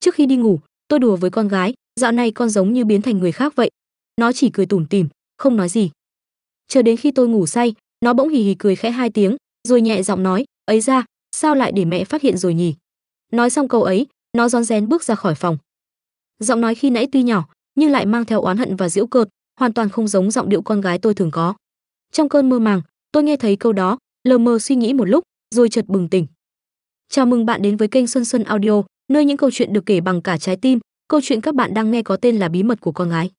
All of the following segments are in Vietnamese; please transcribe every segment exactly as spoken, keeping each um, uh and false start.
Trước khi đi ngủ, tôi đùa với con gái, dạo này con giống như biến thành người khác vậy. Nó chỉ cười tủm tỉm, không nói gì. Chờ đến khi tôi ngủ say, nó bỗng hì hì cười khẽ hai tiếng, rồi nhẹ giọng nói, ấy ra, sao lại để mẹ phát hiện rồi nhỉ? Nói xong câu ấy, nó rón rén bước ra khỏi phòng. Giọng nói khi nãy tuy nhỏ, nhưng lại mang theo oán hận và giễu cợt, hoàn toàn không giống giọng điệu con gái tôi thường có. Trong cơn mơ màng, tôi nghe thấy câu đó, lờ mờ suy nghĩ một lúc, rồi chợt bừng tỉnh. Chào mừng bạn đến với kênh Xuân Xuân Audio, nơi những câu chuyện được kể bằng cả trái tim. Câu chuyện các bạn đang nghe có tên là Bí mật của con gái.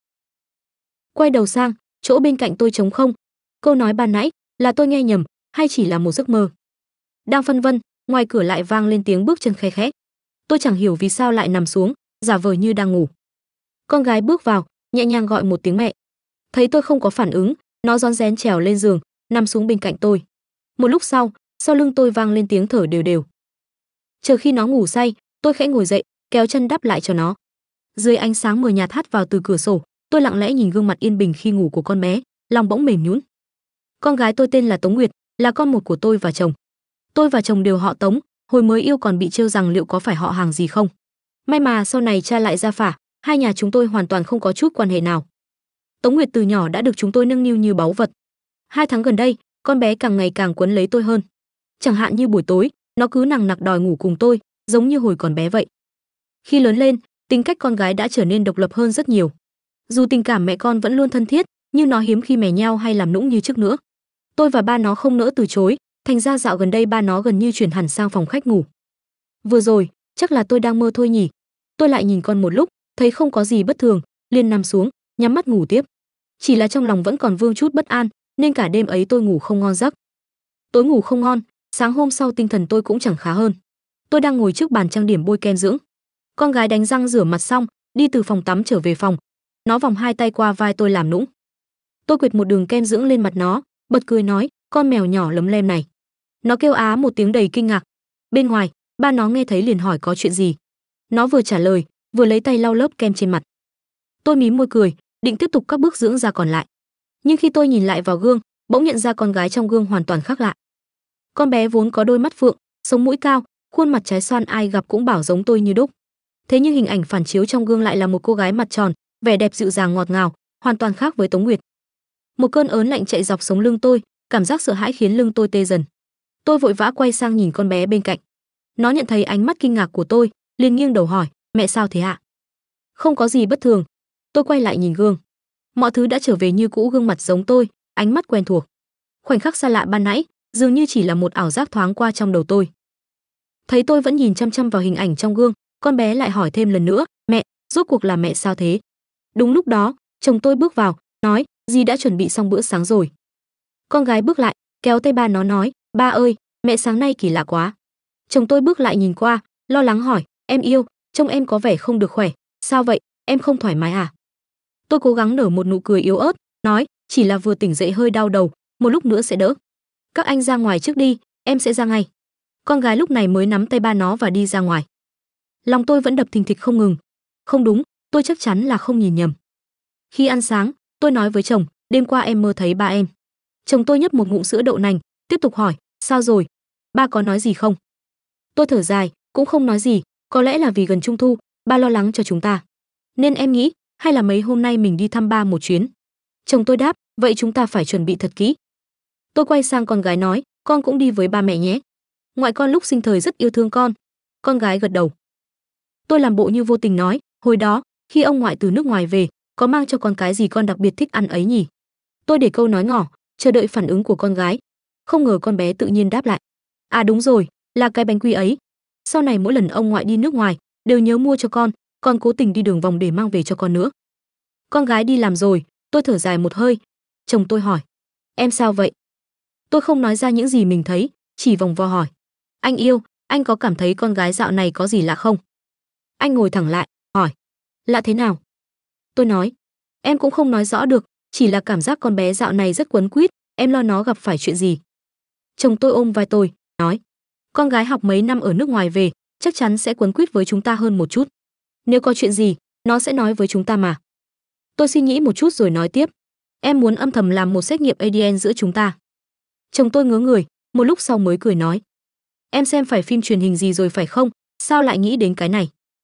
Quay đầu sang, chỗ bên cạnh tôi trống không. Câu nói ban nãy là tôi nghe nhầm hay chỉ là một giấc mơ? Đang phân vân, ngoài cửa lại vang lên tiếng bước chân khe khẽ. Tôi chẳng hiểu vì sao lại nằm xuống, giả vờ như đang ngủ. Con gái bước vào, nhẹ nhàng gọi một tiếng mẹ. Thấy tôi không có phản ứng, nó rón rén trèo lên giường, nằm xuống bên cạnh tôi. Một lúc sau, sau lưng tôi vang lên tiếng thở đều đều. Chờ khi nó ngủ say, tôi khẽ ngồi dậy, kéo chân đắp lại cho nó. Dưới ánh sáng mờ nhạt hắt vào từ cửa sổ, tôi lặng lẽ nhìn gương mặt yên bình khi ngủ của con bé, lòng bỗng mềm nhũn. Con gái tôi tên là Tống Nguyệt, là con một của tôi và chồng. Tôi và chồng đều họ Tống, hồi mới yêu còn bị trêu rằng liệu có phải họ hàng gì không. May mà sau này cha lại ra phả, hai nhà chúng tôi hoàn toàn không có chút quan hệ nào. Tống Nguyệt từ nhỏ đã được chúng tôi nâng niu như báu vật. Hai tháng gần đây, con bé càng ngày càng quấn lấy tôi hơn. Chẳng hạn như buổi tối, nó cứ nằng nặc đòi ngủ cùng tôi, giống như hồi còn bé vậy. Khi lớn lên, tính cách con gái đã trở nên độc lập hơn rất nhiều. Dù tình cảm mẹ con vẫn luôn thân thiết, nhưng nó hiếm khi mè nheo hay làm nũng như trước nữa. Tôi và ba nó không nỡ từ chối, thành ra dạo gần đây ba nó gần như chuyển hẳn sang phòng khách ngủ. Vừa rồi, chắc là tôi đang mơ thôi nhỉ. Tôi lại nhìn con một lúc, thấy không có gì bất thường, liền nằm xuống, nhắm mắt ngủ tiếp. Chỉ là trong lòng vẫn còn vương chút bất an, nên cả đêm ấy tôi ngủ không ngon giấc. Tối ngủ không ngon, sáng hôm sau tinh thần tôi cũng chẳng khá hơn. Tôi đang ngồi trước bàn trang điểm bôi kem dưỡng. Con gái đánh răng rửa mặt xong, đi từ phòng tắm trở về phòng. Nó vòng hai tay qua vai tôi làm nũng. Tôi quệt một đường kem dưỡng lên mặt nó, bật cười nói, con mèo nhỏ lấm lem này. Nó kêu á một tiếng đầy kinh ngạc. Bên ngoài, ba nó nghe thấy liền hỏi có chuyện gì. Nó vừa trả lời, vừa lấy tay lau lớp kem trên mặt. Tôi mím môi cười, định tiếp tục các bước dưỡng da còn lại. Nhưng khi tôi nhìn lại vào gương, bỗng nhận ra con gái trong gương hoàn toàn khác lạ. Con bé vốn có đôi mắt phượng, sống mũi cao, khuôn mặt trái xoan ai gặp cũng bảo giống tôi như đúc. Thế nhưng hình ảnh phản chiếu trong gương lại là một cô gái mặt tròn, vẻ đẹp dịu dàng ngọt ngào, hoàn toàn khác với Tống Nguyệt. Một cơn ớn lạnh chạy dọc sống lưng tôi, cảm giác sợ hãi khiến lưng tôi tê dần. Tôi vội vã quay sang nhìn con bé bên cạnh. Nó nhận thấy ánh mắt kinh ngạc của tôi, liền nghiêng đầu hỏi, mẹ sao thế ạ? Không có gì bất thường. Tôi quay lại nhìn gương. Mọi thứ đã trở về như cũ, gương mặt giống tôi, ánh mắt quen thuộc. Khoảnh khắc xa lạ ban nãy, dường như chỉ là một ảo giác thoáng qua trong đầu tôi. Thấy tôi vẫn nhìn chăm chăm vào hình ảnh trong gương, con bé lại hỏi thêm lần nữa, mẹ, rốt cuộc là mẹ sao thế? Đúng lúc đó, chồng tôi bước vào, nói, dì đã chuẩn bị xong bữa sáng rồi. Con gái bước lại, kéo tay ba nó nói, ba ơi, mẹ sáng nay kỳ lạ quá. Chồng tôi bước lại nhìn qua, lo lắng hỏi, em yêu, trông em có vẻ không được khỏe, sao vậy, em không thoải mái à? Tôi cố gắng nở một nụ cười yếu ớt, nói, chỉ là vừa tỉnh dậy hơi đau đầu, một lúc nữa sẽ đỡ. Các anh ra ngoài trước đi, em sẽ ra ngay. Con gái lúc này mới nắm tay ba nó và đi ra ngoài. Lòng tôi vẫn đập thình thịch không ngừng. Không đúng, tôi chắc chắn là không nhìn nhầm. Khi ăn sáng, tôi nói với chồng, đêm qua em mơ thấy ba em. Chồng tôi nhấp một ngụm sữa đậu nành, tiếp tục hỏi, sao rồi? Ba có nói gì không? Tôi thở dài, cũng không nói gì, có lẽ là vì gần Trung thu, ba lo lắng cho chúng ta. Nên em nghĩ, hay là mấy hôm nay mình đi thăm ba một chuyến. Chồng tôi đáp, vậy chúng ta phải chuẩn bị thật kỹ. Tôi quay sang con gái nói, con cũng đi với ba mẹ nhé. Ngoại con lúc sinh thời rất yêu thương con. Con gái gật đầu. Tôi làm bộ như vô tình nói, hồi đó, khi ông ngoại từ nước ngoài về, có mang cho con cái gì con đặc biệt thích ăn ấy nhỉ? Tôi để câu nói ngỏ, chờ đợi phản ứng của con gái. Không ngờ con bé tự nhiên đáp lại. À đúng rồi, là cái bánh quy ấy. Sau này mỗi lần ông ngoại đi nước ngoài, đều nhớ mua cho con, còn cố tình đi đường vòng để mang về cho con nữa. Con gái đi làm rồi, tôi thở dài một hơi. Chồng tôi hỏi, em sao vậy? Tôi không nói ra những gì mình thấy, chỉ vòng vo hỏi, anh yêu, anh có cảm thấy con gái dạo này có gì lạ không? Anh ngồi thẳng lại, hỏi, lạ thế nào? Tôi nói, em cũng không nói rõ được, chỉ là cảm giác con bé dạo này rất quấn quýt, em lo nó gặp phải chuyện gì. Chồng tôi ôm vai tôi, nói, con gái học mấy năm ở nước ngoài về, chắc chắn sẽ quấn quýt với chúng ta hơn một chút. Nếu có chuyện gì, nó sẽ nói với chúng ta mà. Tôi suy nghĩ một chút rồi nói tiếp, em muốn âm thầm làm một xét nghiệm a đê en giữa chúng ta. Chồng tôi ngớ người, một lúc sau mới cười nói, em xem phải phim truyền hình gì rồi phải không, sao lại nghĩ đến cái này?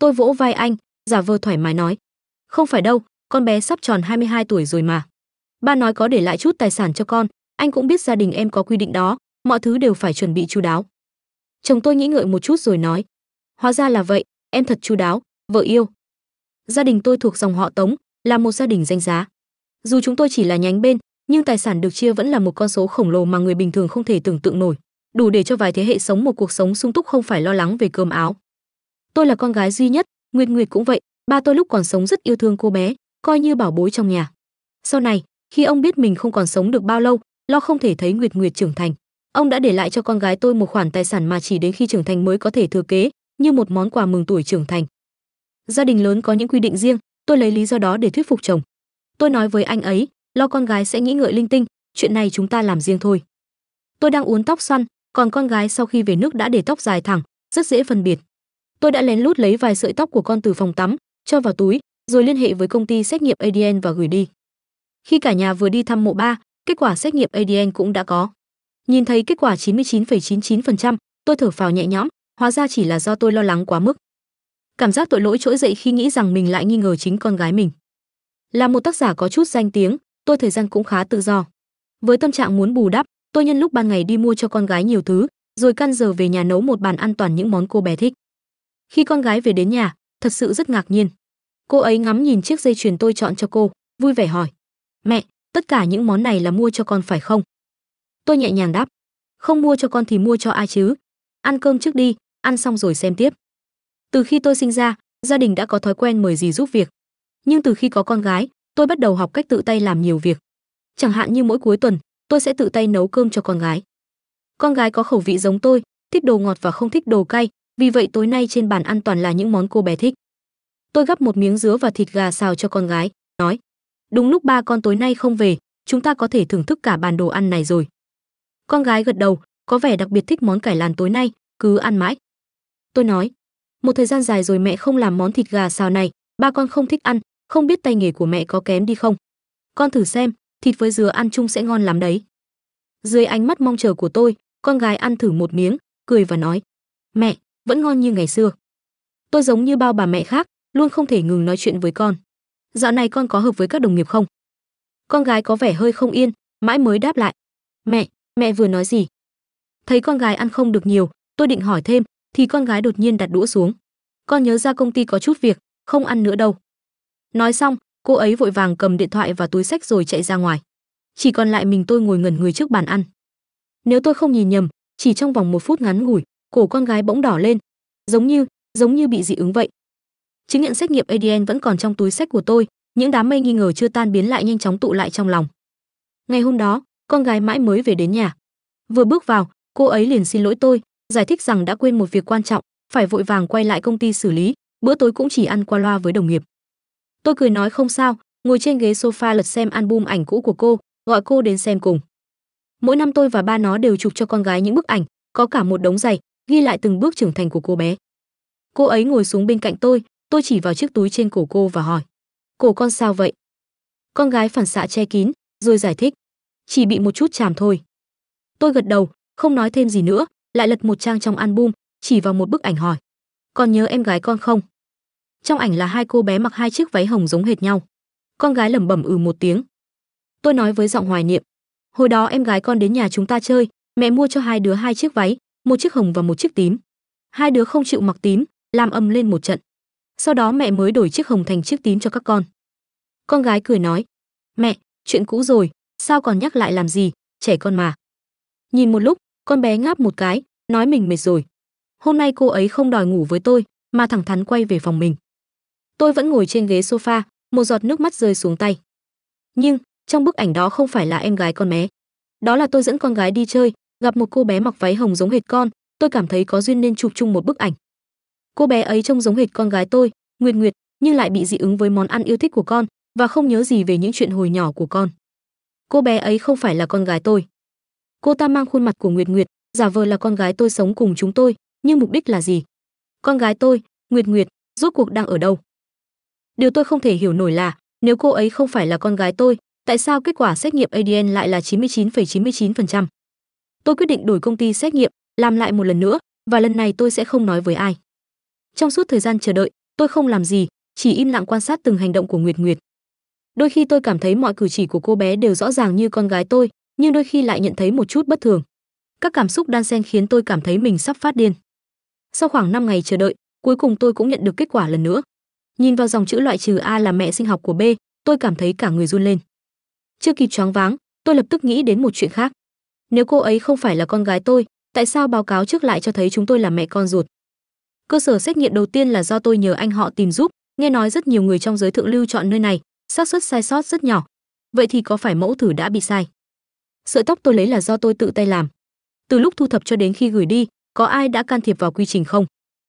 Tôi vỗ vai anh, giả vờ thoải mái nói, không phải đâu, con bé sắp tròn hai mươi hai tuổi rồi mà. Ba nói có để lại chút tài sản cho con, anh cũng biết gia đình em có quy định đó, mọi thứ đều phải chuẩn bị chu đáo. Chồng tôi nghĩ ngợi một chút rồi nói, hóa ra là vậy, em thật chu đáo, vợ yêu. Gia đình tôi thuộc dòng họ Tống, là một gia đình danh giá. Dù chúng tôi chỉ là nhánh bên, nhưng tài sản được chia vẫn là một con số khổng lồ mà người bình thường không thể tưởng tượng nổi, đủ để cho vài thế hệ sống một cuộc sống sung túc không phải lo lắng về cơm áo. Tôi là con gái duy nhất, Nguyệt Nguyệt cũng vậy, ba tôi lúc còn sống rất yêu thương cô bé, coi như bảo bối trong nhà. Sau này, khi ông biết mình không còn sống được bao lâu, lo không thể thấy Nguyệt Nguyệt trưởng thành, ông đã để lại cho con gái tôi một khoản tài sản mà chỉ đến khi trưởng thành mới có thể thừa kế, như một món quà mừng tuổi trưởng thành. Gia đình lớn có những quy định riêng, tôi lấy lý do đó để thuyết phục chồng. Tôi nói với anh ấy, lo con gái sẽ nghĩ ngợi linh tinh, chuyện này chúng ta làm riêng thôi. Tôi đang uốn tóc xoăn, còn con gái sau khi về nước đã để tóc dài thẳng, rất dễ phân biệt. Tôi đã lén lút lấy vài sợi tóc của con từ phòng tắm, cho vào túi, rồi liên hệ với công ty xét nghiệm a đê en và gửi đi. Khi cả nhà vừa đi thăm mộ ba, kết quả xét nghiệm a đê en cũng đã có. Nhìn thấy kết quả chín mươi chín phẩy chín chín phần trăm, tôi thở phào nhẹ nhõm, hóa ra chỉ là do tôi lo lắng quá mức. Cảm giác tội lỗi trỗi dậy khi nghĩ rằng mình lại nghi ngờ chính con gái mình. Là một tác giả có chút danh tiếng, tôi thời gian cũng khá tự do. Với tâm trạng muốn bù đắp, tôi nhân lúc ban ngày đi mua cho con gái nhiều thứ, rồi căn giờ về nhà nấu một bàn ăn toàn những món cô bé thích. Khi con gái về đến nhà, thật sự rất ngạc nhiên. Cô ấy ngắm nhìn chiếc dây chuyền tôi chọn cho cô, vui vẻ hỏi, mẹ, tất cả những món này là mua cho con phải không? Tôi nhẹ nhàng đáp, không mua cho con thì mua cho ai chứ? Ăn cơm trước đi, ăn xong rồi xem tiếp. Từ khi tôi sinh ra, gia đình đã có thói quen mời dì giúp việc. Nhưng từ khi có con gái, tôi bắt đầu học cách tự tay làm nhiều việc. Chẳng hạn như mỗi cuối tuần, tôi sẽ tự tay nấu cơm cho con gái. Con gái có khẩu vị giống tôi, thích đồ ngọt và không thích đồ cay, vì vậy tối nay trên bàn ăn toàn là những món cô bé thích. Tôi gắp một miếng dứa và thịt gà xào cho con gái, nói, đúng lúc ba con tối nay không về, chúng ta có thể thưởng thức cả bàn đồ ăn này rồi. Con gái gật đầu, có vẻ đặc biệt thích món cải làn tối nay, cứ ăn mãi. Tôi nói, một thời gian dài rồi mẹ không làm món thịt gà xào này, ba con không thích ăn, không biết tay nghề của mẹ có kém đi không? Con thử xem, thịt với dứa ăn chung sẽ ngon lắm đấy. Dưới ánh mắt mong chờ của tôi, con gái ăn thử một miếng, cười và nói, mẹ, vẫn ngon như ngày xưa. Tôi giống như bao bà mẹ khác, luôn không thể ngừng nói chuyện với con. Dạo này con có hợp với các đồng nghiệp không? Con gái có vẻ hơi không yên, mãi mới đáp lại, mẹ, mẹ vừa nói gì? Thấy con gái ăn không được nhiều, tôi định hỏi thêm, thì con gái đột nhiên đặt đũa xuống. Con nhớ ra công ty có chút việc, không ăn nữa đâu. Nói xong, cô ấy vội vàng cầm điện thoại và túi xách rồi chạy ra ngoài. Chỉ còn lại mình tôi ngồi ngẩn người trước bàn ăn. Nếu tôi không nhìn nhầm, chỉ trong vòng một phút ngắn ngủi, cổ con gái bỗng đỏ lên, giống như, giống như bị dị ứng vậy. Chứng nhận xét nghiệm a đê en vẫn còn trong túi xách của tôi, những đám mây nghi ngờ chưa tan biến lại nhanh chóng tụ lại trong lòng. Ngày hôm đó, con gái mãi mới về đến nhà. Vừa bước vào, cô ấy liền xin lỗi tôi, giải thích rằng đã quên một việc quan trọng, phải vội vàng quay lại công ty xử lý, bữa tối cũng chỉ ăn qua loa với đồng nghiệp. Tôi cười nói không sao, ngồi trên ghế sofa lật xem album ảnh cũ của cô, gọi cô đến xem cùng. Mỗi năm tôi và ba nó đều chụp cho con gái những bức ảnh, có cả một đống dày, ghi lại từng bước trưởng thành của cô bé. Cô ấy ngồi xuống bên cạnh tôi, tôi chỉ vào chiếc túi trên cổ cô và hỏi, cổ con sao vậy? Con gái phản xạ che kín, rồi giải thích, chỉ bị một chút chàm thôi. Tôi gật đầu, không nói thêm gì nữa, lại lật một trang trong album, chỉ vào một bức ảnh hỏi, con nhớ em gái con không? Trong ảnh là hai cô bé mặc hai chiếc váy hồng giống hệt nhau. Con gái lẩm bẩm ừ một tiếng. Tôi nói với giọng hoài niệm, hồi đó em gái con đến nhà chúng ta chơi, mẹ mua cho hai đứa hai chiếc váy, một chiếc hồng và một chiếc tím. Hai đứa không chịu mặc tím, làm ầm lên một trận. Sau đó mẹ mới đổi chiếc hồng thành chiếc tím cho các con. Con gái cười nói, mẹ, chuyện cũ rồi, sao còn nhắc lại làm gì, trẻ con mà. Nhìn một lúc, con bé ngáp một cái, nói mình mệt rồi. Hôm nay cô ấy không đòi ngủ với tôi, mà thẳng thắn quay về phòng mình. Tôi vẫn ngồi trên ghế sofa, một giọt nước mắt rơi xuống tay. Nhưng, trong bức ảnh đó không phải là em gái con bé. Đó là tôi dẫn con gái đi chơi, gặp một cô bé mặc váy hồng giống hệt con, tôi cảm thấy có duyên nên chụp chung một bức ảnh. Cô bé ấy trông giống hệt con gái tôi, Nguyệt Nguyệt, nhưng lại bị dị ứng với món ăn yêu thích của con và không nhớ gì về những chuyện hồi nhỏ của con. Cô bé ấy không phải là con gái tôi. Cô ta mang khuôn mặt của Nguyệt Nguyệt, giả vờ là con gái tôi sống cùng chúng tôi, nhưng mục đích là gì? Con gái tôi, Nguyệt Nguyệt, rốt cuộc đang ở đâu? Điều tôi không thể hiểu nổi là, nếu cô ấy không phải là con gái tôi, tại sao kết quả xét nghiệm a đê en lại là chín mươi chín phẩy chín mươi chín phần trăm? Tôi quyết định đổi công ty xét nghiệm, làm lại một lần nữa, và lần này tôi sẽ không nói với ai. Trong suốt thời gian chờ đợi, tôi không làm gì, chỉ im lặng quan sát từng hành động của Nguyệt Nguyệt. Đôi khi tôi cảm thấy mọi cử chỉ của cô bé đều rõ ràng như con gái tôi, nhưng đôi khi lại nhận thấy một chút bất thường. Các cảm xúc đan xen khiến tôi cảm thấy mình sắp phát điên. Sau khoảng năm ngày chờ đợi, cuối cùng tôi cũng nhận được kết quả lần nữa. Nhìn vào dòng chữ loại trừ A là mẹ sinh học của B, tôi cảm thấy cả người run lên. Chưa kịp choáng váng, tôi lập tức nghĩ đến một chuyện khác. Nếu cô ấy không phải là con gái tôi, tại sao báo cáo trước lại cho thấy chúng tôi là mẹ con ruột? Cơ sở xét nghiệm đầu tiên là do tôi nhờ anh họ tìm giúp, nghe nói rất nhiều người trong giới thượng lưu chọn nơi này, xác suất sai sót rất nhỏ. Vậy thì có phải mẫu thử đã bị sai? Sợi tóc tôi lấy là do tôi tự tay làm. Từ lúc thu thập cho đến khi gửi đi, có ai đã can thiệp vào quy trình không?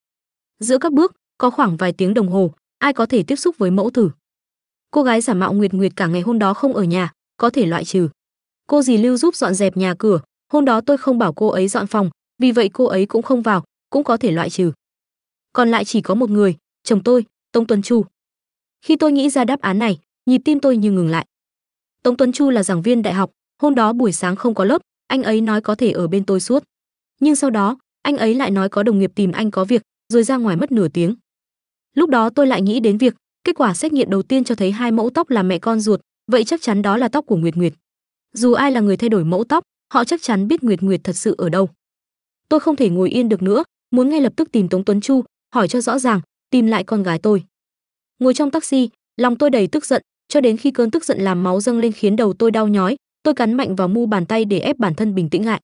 Giữa các bước, có khoảng vài tiếng đồng hồ, ai có thể tiếp xúc với mẫu thử? Cô gái giả mạo Nguyệt Nguyệt cả ngày hôm đó không ở nhà, có thể loại trừ. Cô dì Lưu giúp dọn dẹp nhà cửa, hôm đó tôi không bảo cô ấy dọn phòng, vì vậy cô ấy cũng không vào, cũng có thể loại trừ. Còn lại chỉ có một người, chồng tôi, Tống Tuấn Chu. Khi tôi nghĩ ra đáp án này, nhịp tim tôi như ngừng lại. Tống Tuấn Chu là giảng viên đại học, hôm đó buổi sáng không có lớp, anh ấy nói có thể ở bên tôi suốt. Nhưng sau đó, anh ấy lại nói có đồng nghiệp tìm anh có việc, rồi ra ngoài mất nửa tiếng. Lúc đó tôi lại nghĩ đến việc, kết quả xét nghiệm đầu tiên cho thấy hai mẫu tóc là mẹ con ruột, vậy chắc chắn đó là tóc của Nguyệt Nguyệt. Dù ai là người thay đổi mẫu tóc, họ chắc chắn biết Nguyệt Nguyệt thật sự ở đâu. Tôi không thể ngồi yên được nữa, muốn ngay lập tức tìm Tống Tuấn Chu, hỏi cho rõ ràng, tìm lại con gái tôi. Ngồi trong taxi, lòng tôi đầy tức giận, cho đến khi cơn tức giận làm máu dâng lên khiến đầu tôi đau nhói, tôi cắn mạnh vào mu bàn tay để ép bản thân bình tĩnh lại.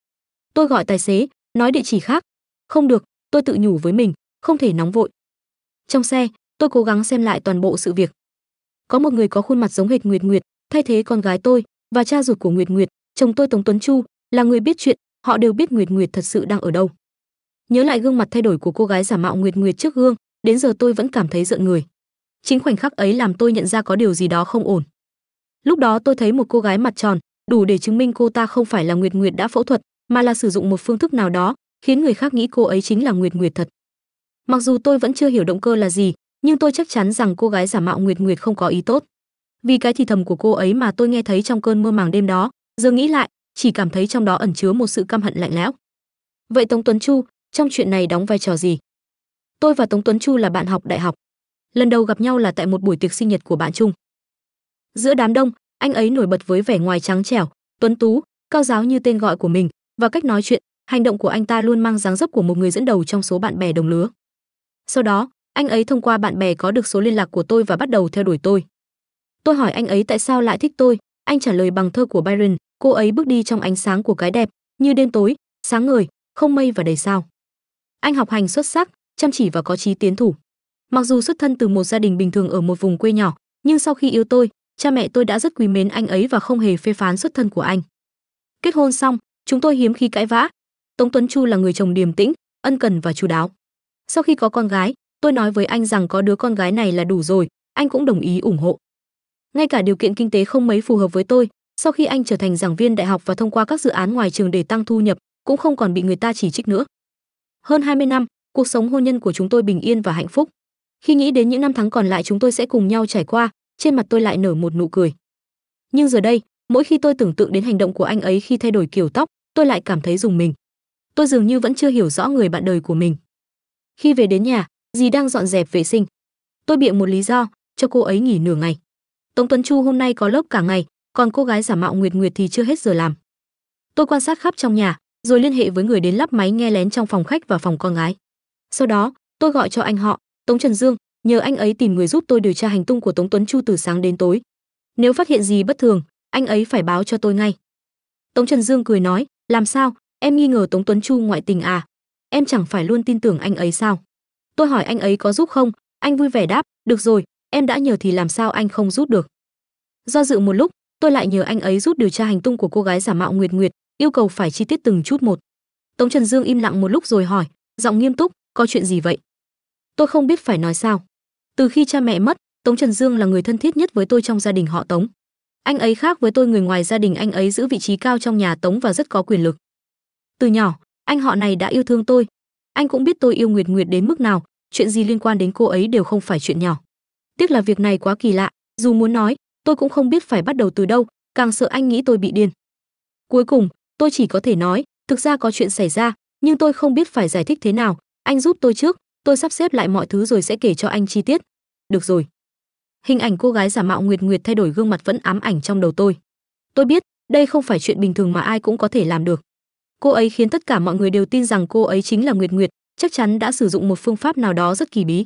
Tôi gọi tài xế, nói địa chỉ khác. Không được, tôi tự nhủ với mình, không thể nóng vội. Trong xe, tôi cố gắng xem lại toàn bộ sự việc. Có một người có khuôn mặt giống hệt Nguyệt Nguyệt, thay thế con gái tôi, và cha ruột của Nguyệt Nguyệt, chồng tôi Tống Tuấn Chu, là người biết chuyện, họ đều biết Nguyệt Nguyệt thật sự đang ở đâu. Nhớ lại gương mặt thay đổi của cô gái giả mạo Nguyệt Nguyệt trước gương, đến giờ tôi vẫn cảm thấy rợn người. Chính khoảnh khắc ấy làm tôi nhận ra có điều gì đó không ổn. Lúc đó tôi thấy một cô gái mặt tròn, đủ để chứng minh cô ta không phải là Nguyệt Nguyệt đã phẫu thuật, mà là sử dụng một phương thức nào đó, khiến người khác nghĩ cô ấy chính là Nguyệt Nguyệt thật. Mặc dù tôi vẫn chưa hiểu động cơ là gì, nhưng tôi chắc chắn rằng cô gái giả mạo Nguyệt Nguyệt không có ý tốt. Vì cái thì thầm của cô ấy mà tôi nghe thấy trong cơn mơ màng đêm đó, giờ nghĩ lại, chỉ cảm thấy trong đó ẩn chứa một sự căm hận lạnh lẽo. Vậy Tống Tuấn Chu, trong chuyện này đóng vai trò gì? Tôi và Tống Tuấn Chu là bạn học đại học. Lần đầu gặp nhau là tại một buổi tiệc sinh nhật của bạn chung. Giữa đám đông, anh ấy nổi bật với vẻ ngoài trắng trẻo, tuấn tú, cao giáo như tên gọi của mình, và cách nói chuyện, hành động của anh ta luôn mang dáng dấp của một người dẫn đầu trong số bạn bè đồng lứa. Sau đó, anh ấy thông qua bạn bè có được số liên lạc của tôi và bắt đầu theo đuổi tôi. Tôi hỏi anh ấy tại sao lại thích tôi, anh trả lời bằng thơ của Byron, cô ấy bước đi trong ánh sáng của cái đẹp, như đêm tối, sáng ngời, không mây và đầy sao. Anh học hành xuất sắc, chăm chỉ và có chí tiến thủ. Mặc dù xuất thân từ một gia đình bình thường ở một vùng quê nhỏ, nhưng sau khi yêu tôi, cha mẹ tôi đã rất quý mến anh ấy và không hề phê phán xuất thân của anh. Kết hôn xong, chúng tôi hiếm khi cãi vã. Tống Tuấn Chu là người chồng điềm tĩnh, ân cần và chu đáo. Sau khi có con gái, tôi nói với anh rằng có đứa con gái này là đủ rồi, anh cũng đồng ý ủng hộ. Ngay cả điều kiện kinh tế không mấy phù hợp với tôi, sau khi anh trở thành giảng viên đại học và thông qua các dự án ngoài trường để tăng thu nhập, cũng không còn bị người ta chỉ trích nữa. Hơn hai mươi năm, cuộc sống hôn nhân của chúng tôi bình yên và hạnh phúc. Khi nghĩ đến những năm tháng còn lại chúng tôi sẽ cùng nhau trải qua, trên mặt tôi lại nở một nụ cười. Nhưng giờ đây, mỗi khi tôi tưởng tượng đến hành động của anh ấy khi thay đổi kiểu tóc, tôi lại cảm thấy rùng mình. Tôi dường như vẫn chưa hiểu rõ người bạn đời của mình. Khi về đến nhà, dì đang dọn dẹp vệ sinh. Tôi bịa một lý do, cho cô ấy nghỉ nửa ngày. Tống Tuấn Chu hôm nay có lớp cả ngày, còn cô gái giả mạo Nguyệt Nguyệt thì chưa hết giờ làm. Tôi quan sát khắp trong nhà, rồi liên hệ với người đến lắp máy nghe lén trong phòng khách và phòng con gái. Sau đó, tôi gọi cho anh họ, Tống Trần Dương, nhờ anh ấy tìm người giúp tôi điều tra hành tung của Tống Tuấn Chu từ sáng đến tối. Nếu phát hiện gì bất thường, anh ấy phải báo cho tôi ngay. Tống Trần Dương cười nói, làm sao, em nghi ngờ Tống Tuấn Chu ngoại tình à? Em chẳng phải luôn tin tưởng anh ấy sao? Tôi hỏi anh ấy có giúp không, anh vui vẻ đáp, được rồi, em đã nhờ thì làm sao anh không giúp được. Do dự một lúc, tôi lại nhờ anh ấy giúp điều tra hành tung của cô gái giả mạo Nguyệt Nguyệt, yêu cầu phải chi tiết từng chút một. Tống Trần Dương im lặng một lúc rồi hỏi, giọng nghiêm túc, có chuyện gì vậy? Tôi không biết phải nói sao. Từ khi cha mẹ mất, Tống Trần Dương là người thân thiết nhất với tôi trong gia đình họ Tống. Anh ấy khác với tôi, người ngoài gia đình anh ấy giữ vị trí cao trong nhà Tống và rất có quyền lực. Từ nhỏ, anh họ này đã yêu thương tôi. Anh cũng biết tôi yêu Nguyệt Nguyệt đến mức nào, chuyện gì liên quan đến cô ấy đều không phải chuyện nhỏ. Tiếc là việc này quá kỳ lạ, dù muốn nói, tôi cũng không biết phải bắt đầu từ đâu, càng sợ anh nghĩ tôi bị điên. Cuối cùng, tôi chỉ có thể nói, thực ra có chuyện xảy ra, nhưng tôi không biết phải giải thích thế nào, anh giúp tôi trước, tôi sắp xếp lại mọi thứ rồi sẽ kể cho anh chi tiết. Được rồi. Hình ảnh cô gái giả mạo Nguyệt Nguyệt thay đổi gương mặt vẫn ám ảnh trong đầu tôi. Tôi biết, đây không phải chuyện bình thường mà ai cũng có thể làm được. Cô ấy khiến tất cả mọi người đều tin rằng cô ấy chính là Nguyệt Nguyệt, chắc chắn đã sử dụng một phương pháp nào đó rất kỳ bí.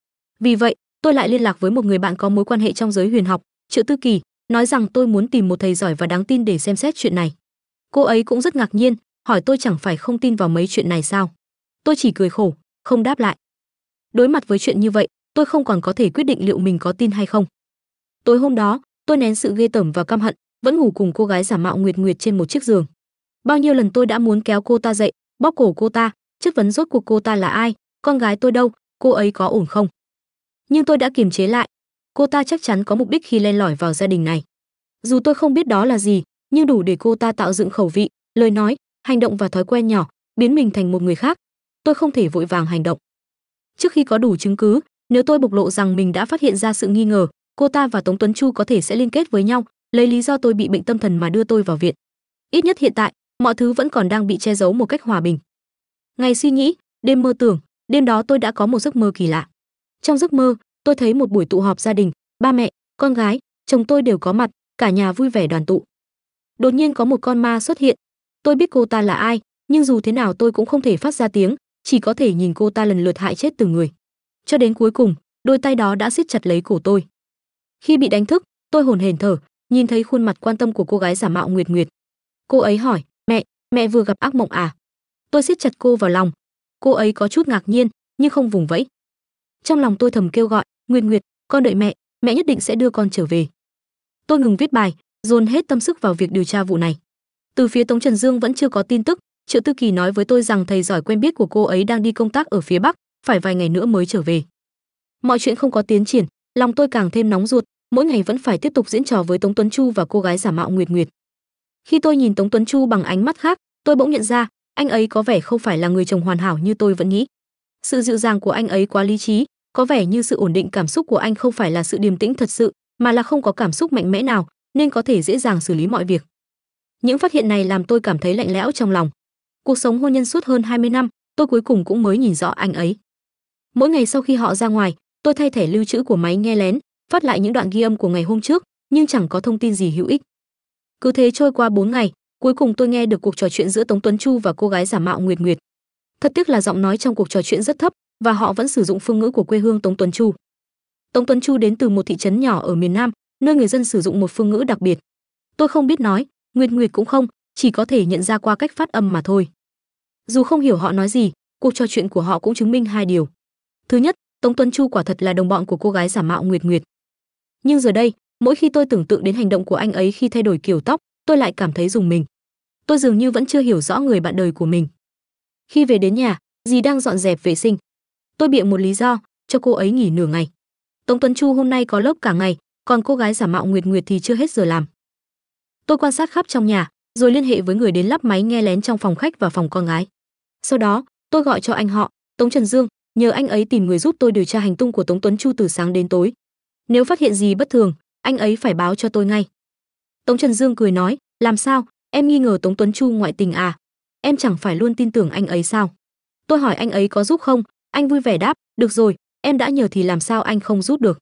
Vì vậy, tôi lại liên lạc với một người bạn có mối quan hệ trong giới huyền học, Triệu Tư Kỳ, nói rằng tôi muốn tìm một thầy giỏi và đáng tin để xem xét chuyện này. Cô ấy cũng rất ngạc nhiên, hỏi tôi chẳng phải không tin vào mấy chuyện này sao? Tôi chỉ cười khổ, không đáp lại. Đối mặt với chuyện như vậy, tôi không còn có thể quyết định liệu mình có tin hay không. Tối hôm đó, tôi nén sự ghê tởm và căm hận, vẫn ngủ cùng cô gái giả mạo Nguyệt Nguyệt trên một chiếc giường. Bao nhiêu lần tôi đã muốn kéo cô ta dậy, bóp cổ cô ta, chất vấn rốt cuộc cô ta là ai, con gái tôi đâu, cô ấy có ổn không. Nhưng tôi đã kiềm chế lại. Cô ta chắc chắn có mục đích khi len lỏi vào gia đình này. Dù tôi không biết đó là gì, nhưng đủ để cô ta tạo dựng khẩu vị, lời nói, hành động và thói quen nhỏ, biến mình thành một người khác. Tôi không thể vội vàng hành động. Trước khi có đủ chứng cứ, nếu tôi bộc lộ rằng mình đã phát hiện ra sự nghi ngờ, cô ta và Tống Tuấn Chu có thể sẽ liên kết với nhau, lấy lý do tôi bị bệnh tâm thần mà đưa tôi vào viện. Ít nhất hiện tại, mọi thứ vẫn còn đang bị che giấu một cách hòa bình. Ngày suy nghĩ, đêm mơ tưởng, đêm đó tôi đã có một giấc mơ kỳ lạ. Trong giấc mơ, tôi thấy một buổi tụ họp gia đình, ba mẹ, con gái, chồng tôi đều có mặt, cả nhà vui vẻ đoàn tụ. Đột nhiên có một con ma xuất hiện. Tôi biết cô ta là ai, nhưng dù thế nào tôi cũng không thể phát ra tiếng, chỉ có thể nhìn cô ta lần lượt hại chết từng người. Cho đến cuối cùng, đôi tay đó đã siết chặt lấy cổ tôi. Khi bị đánh thức, tôi hổn hển thở, nhìn thấy khuôn mặt quan tâm của cô gái giả mạo Nguyệt Nguyệt. Cô ấy hỏi, mẹ, mẹ vừa gặp ác mộng à? Tôi siết chặt cô vào lòng. Cô ấy có chút ngạc nhiên, nhưng không vùng vẫy. Trong lòng tôi thầm kêu gọi, Nguyệt Nguyệt, con đợi mẹ, mẹ nhất định sẽ đưa con trở về. Tôi ngừng viết bài, dồn hết tâm sức vào việc điều tra vụ này. Từ phía Tống Trần Dương vẫn chưa có tin tức. Triệu Tư Kỳ nói với tôi rằng thầy giỏi quen biết của cô ấy đang đi công tác ở phía Bắc, phải vài ngày nữa mới trở về. Mọi chuyện không có tiến triển, lòng tôi càng thêm nóng ruột, mỗi ngày vẫn phải tiếp tục diễn trò với Tống Tuấn Chu và cô gái giả mạo Nguyệt Nguyệt. Khi tôi nhìn Tống Tuấn Chu bằng ánh mắt khác, tôi bỗng nhận ra, anh ấy có vẻ không phải là người chồng hoàn hảo như tôi vẫn nghĩ. Sự dịu dàng của anh ấy quá lý trí, có vẻ như sự ổn định cảm xúc của anh không phải là sự điềm tĩnh thật sự, mà là không có cảm xúc mạnh mẽ nào, nên có thể dễ dàng xử lý mọi việc. Những phát hiện này làm tôi cảm thấy lạnh lẽo trong lòng. Cuộc sống hôn nhân suốt hơn hai mươi năm, tôi cuối cùng cũng mới nhìn rõ anh ấy. Mỗi ngày sau khi họ ra ngoài, tôi thay thẻ lưu trữ của máy nghe lén, phát lại những đoạn ghi âm của ngày hôm trước, nhưng chẳng có thông tin gì hữu ích. Cứ thế trôi qua bốn ngày, cuối cùng tôi nghe được cuộc trò chuyện giữa Tống Tuấn Chu và cô gái giả mạo Nguyệt Nguyệt. Thật tiếc là giọng nói trong cuộc trò chuyện rất thấp và họ vẫn sử dụng phương ngữ của quê hương Tống Tuấn Chu. Tống Tuấn Chu đến từ một thị trấn nhỏ ở miền Nam, nơi người dân sử dụng một phương ngữ đặc biệt. Tôi không biết nói, Nguyệt Nguyệt cũng không, chỉ có thể nhận ra qua cách phát âm mà thôi. Dù không hiểu họ nói gì, cuộc trò chuyện của họ cũng chứng minh hai điều. Thứ nhất, Tống Tuấn Chu quả thật là đồng bọn của cô gái giả mạo Nguyệt Nguyệt. Nhưng giờ đây, mỗi khi tôi tưởng tượng đến hành động của anh ấy khi thay đổi kiểu tóc, tôi lại cảm thấy rùng mình. Tôi dường như vẫn chưa hiểu rõ người bạn đời của mình. Khi về đến nhà, dì đang dọn dẹp vệ sinh. Tôi bịa một lý do, cho cô ấy nghỉ nửa ngày. Tống Tuấn Chu hôm nay có lớp cả ngày, còn cô gái giả mạo Nguyệt Nguyệt thì chưa hết giờ làm. Tôi quan sát khắp trong nhà, rồi liên hệ với người đến lắp máy nghe lén trong phòng khách và phòng con gái. Sau đó, tôi gọi cho anh họ, Tống Trần Dương, nhờ anh ấy tìm người giúp tôi điều tra hành tung của Tống Tuấn Chu từ sáng đến tối. Nếu phát hiện gì bất thường, anh ấy phải báo cho tôi ngay. Tống Trần Dương cười nói, làm sao, em nghi ngờ Tống Tuấn Chu ngoại tình à? Em chẳng phải luôn tin tưởng anh ấy sao? Tôi hỏi anh ấy có giúp không, anh vui vẻ đáp, được rồi, em đã nhờ thì làm sao anh không giúp được.